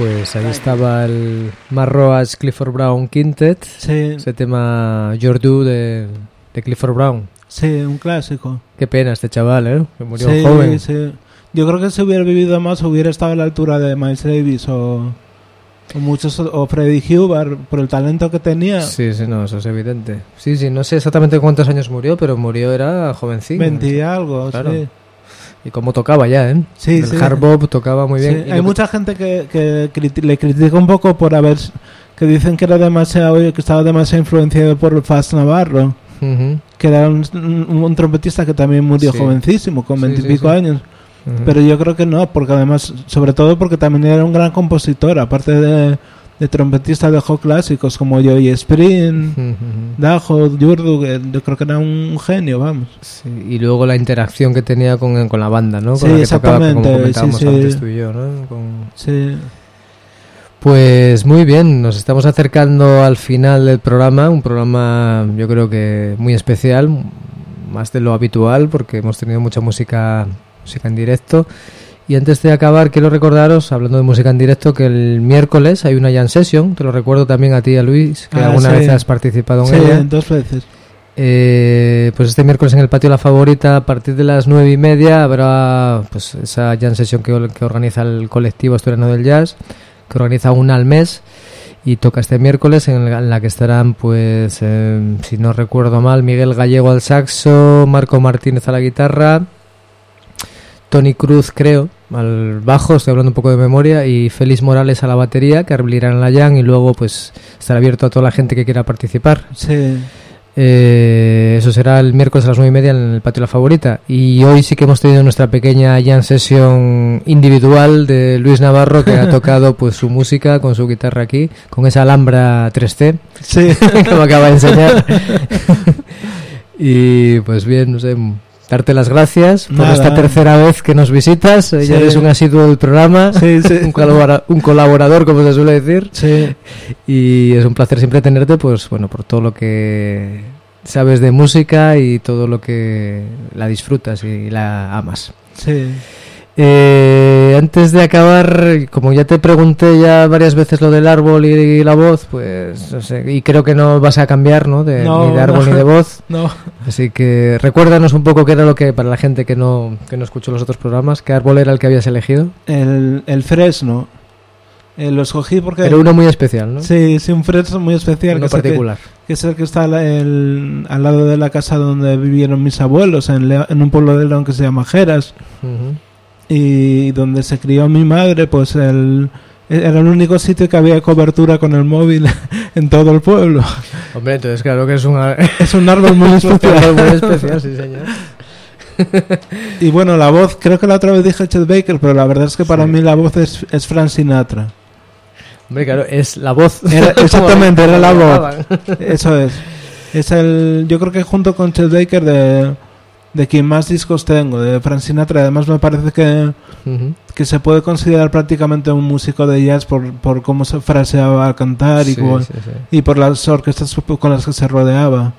Pues ahí estaba el Marroach Clifford Brown Quintet, Sí. ese tema Your Do de Clifford Brown. Sí, un clásico. Qué pena este chaval, ¿eh? Que murió Sí, joven. sí. Yo creo que si hubiera vivido más hubiera estado a la altura de Miles Davis o muchos, o Freddie Hubbard, por el talento que tenía. Sí, no, eso es evidente. Sí, no sé exactamente cuántos años murió, pero murió era jovencito. 20 y algo, claro. sí. Y cómo tocaba ya, ¿eh? Sí, el sí. hard bop tocaba muy bien. Sí, hay mucha gente que le critica un poco por que dicen que era que estaba demasiado influenciado por Fats Navarro, que era un trompetista que también murió jovencísimo, con 20 y pico años. Pero yo creo que no, porque además, sobre todo porque también era un gran compositor, aparte de trompetista, dejó clásicos como Joey Spring, Dajo, Yurdu, yo creo que era un genio, vamos. Sí, y luego la interacción que tenía con la banda, ¿no? Con Sí, la que exactamente, tocaba, como comentábamos sí. antes tú y yo, ¿no? Sí. Pues muy bien, nos estamos acercando al final del programa, un programa yo creo que muy especial, más de lo habitual, porque hemos tenido mucha música en directo. Y antes de acabar, quiero recordaros, hablando de música en directo, que el miércoles hay una jam session, te lo recuerdo también a ti, a Luis, que alguna vez has participado en ella. Sí, 2 veces. Pues este miércoles en el Patio La Favorita, a partir de las 9:30, habrá pues esa jam session que organiza el colectivo asturiano del jazz, que organiza una al mes, y toca este miércoles, en la que estarán, pues, si no recuerdo mal, Miguel Gallego al saxo, Marco Martínez a la guitarra, Tony Cruz, creo, al bajo, estoy hablando un poco de memoria, y Félix Morales a la batería, que abrirán la jam, y luego pues estará abierto a toda la gente que quiera participar. Sí. Eso será el miércoles a las 9:30 en el Patio La Favorita. Y hoy sí que hemos tenido nuestra pequeña jam session individual de Luis Navarro, que ha tocado pues su música con su guitarra aquí, con esa Alhambra 3C Sí. que me acaba de enseñar. Y pues bien, no sé, darte las gracias por esta tercera vez que nos visitas. Sí. Ya eres un asiduo del programa, sí. un colaborador, como se suele decir. Sí. Y es un placer siempre tenerte, pues bueno, por todo lo que sabes de música y todo lo que la disfrutas y la amas. Sí. Antes de acabar, como ya te pregunté ya varias veces lo del árbol y la voz, pues no sé, y creo que no vas a cambiar, ¿no? Ni de árbol ni de voz. No. Así que recuérdanos un poco qué era lo que, para la gente que no escuchó los otros programas, qué árbol era el que habías elegido. El fresno. Lo escogí porque... Pero uno muy especial, ¿no? Sí, un fresno muy especial. Uno particular. Que es el que está al lado de la casa donde vivieron mis abuelos, en un pueblo de León que se llama Jeras. Y donde se crió mi madre, pues era el único sitio que había cobertura con el móvil en todo el pueblo. Hombre, entonces claro que es un árbol muy especial. Muy especial, sí señor. Y bueno, la voz, creo que la otra vez dije Chet Baker, pero la verdad es que para mí la voz es Frank Sinatra. Hombre, claro, es la voz. Exactamente, era la voz. Eso es. Yo creo que junto con Chet Baker de quien más discos tengo, de Frank Sinatra. Además me parece que se puede considerar prácticamente un músico de jazz por cómo se fraseaba al cantar y por las orquestas con las que se rodeaba.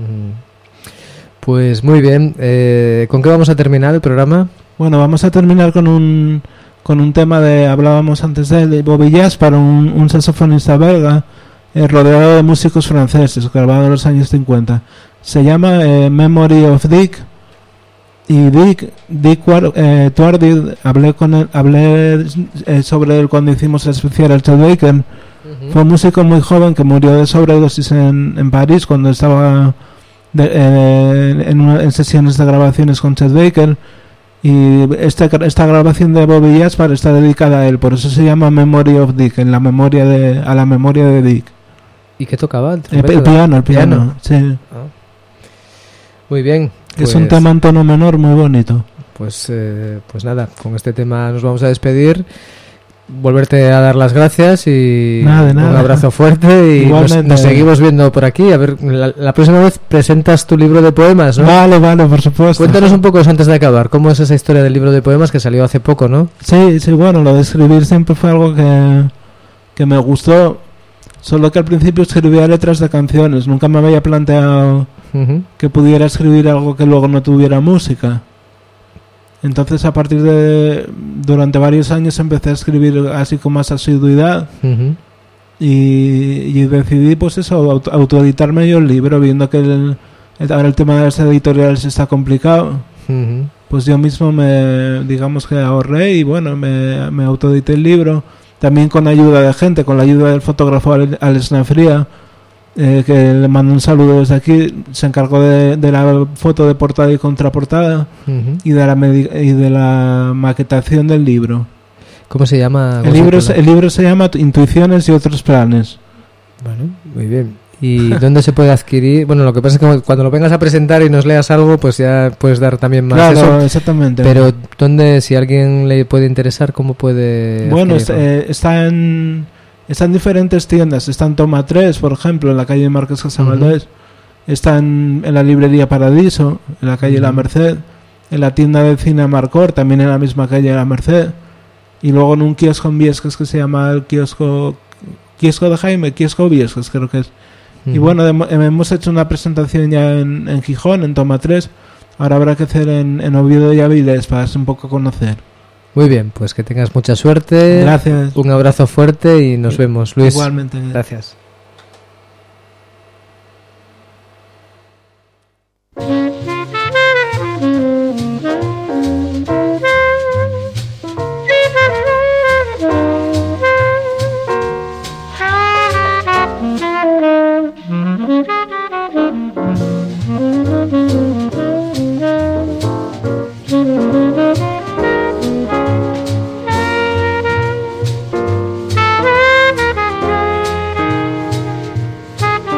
Pues muy bien. ¿Con qué vamos a terminar el programa? Bueno, vamos a terminar con un tema hablábamos antes de Bobby Jazz, para un saxofonista belga, rodeado de músicos franceses, grabado en los años 50. Se llama Memory of Dick. Y Dick Tuardi, hablé sobre él cuando hicimos el especial al Chet Baker. Fue un músico muy joven que murió de sobredosis en París cuando estaba en sesiones de grabaciones con Chet Baker. Y esta grabación de Bobby Jazz está dedicada a él, por eso se llama Memory of Dick, a la memoria de Dick. ¿Y qué tocaba? El piano. Sí. Muy bien. Pues, es un tema en tono menor muy bonito. Pues nada, con este tema nos vamos a despedir. Volverte a dar las gracias y nada. Un abrazo fuerte y nos seguimos viendo por aquí. A ver, la próxima vez presentas tu libro de poemas, ¿no? Vale, por supuesto. Cuéntanos un poco eso antes de acabar. ¿Cómo es esa historia del libro de poemas que salió hace poco, no? Sí, bueno, lo de escribir siempre fue algo que me gustó. Solo que al principio escribía letras de canciones. Nunca me había planteado que pudiera escribir algo que luego no tuviera música. Entonces durante varios años empecé a escribir así con más asiduidad. Y decidí pues eso, autoeditarme yo el libro, viendo que ahora el tema de las editoriales está complicado. Pues yo mismo digamos que ahorré y bueno, me autoedité el libro, también con ayuda de gente, con la ayuda del fotógrafo Alex Nafría, que le mando un saludo desde aquí. Se encargó de la foto de portada y contraportada y de la maquetación del libro. ¿Cómo se llama? El libro se llama Intuiciones y otros planes. Bueno, muy bien. ¿Y dónde se puede adquirir? Bueno, lo que pasa es que cuando lo vengas a presentar y nos leas algo, pues ya puedes dar también más. Claro, exactamente. Pero ¿dónde, si a alguien le puede interesar, cómo puede Bueno, está en diferentes tiendas. Está en Toma 3, por ejemplo, en la calle Marqués Casamaldés. Está en la librería Paradiso, en la calle La Merced. En la tienda de cine Amarcor, también en la misma calle La Merced. Y luego en un kiosco en Viescas que se llama el kiosco de Jaime, kiosco Viescas creo que es. Y bueno, hemos hecho una presentación ya en Gijón, en Toma 3. Ahora habrá que hacer en Oviedo y Avilés para un poco conocer. Muy bien, pues que tengas mucha suerte. Gracias. Un abrazo fuerte y nos vemos, Luis. Igualmente. Gracias.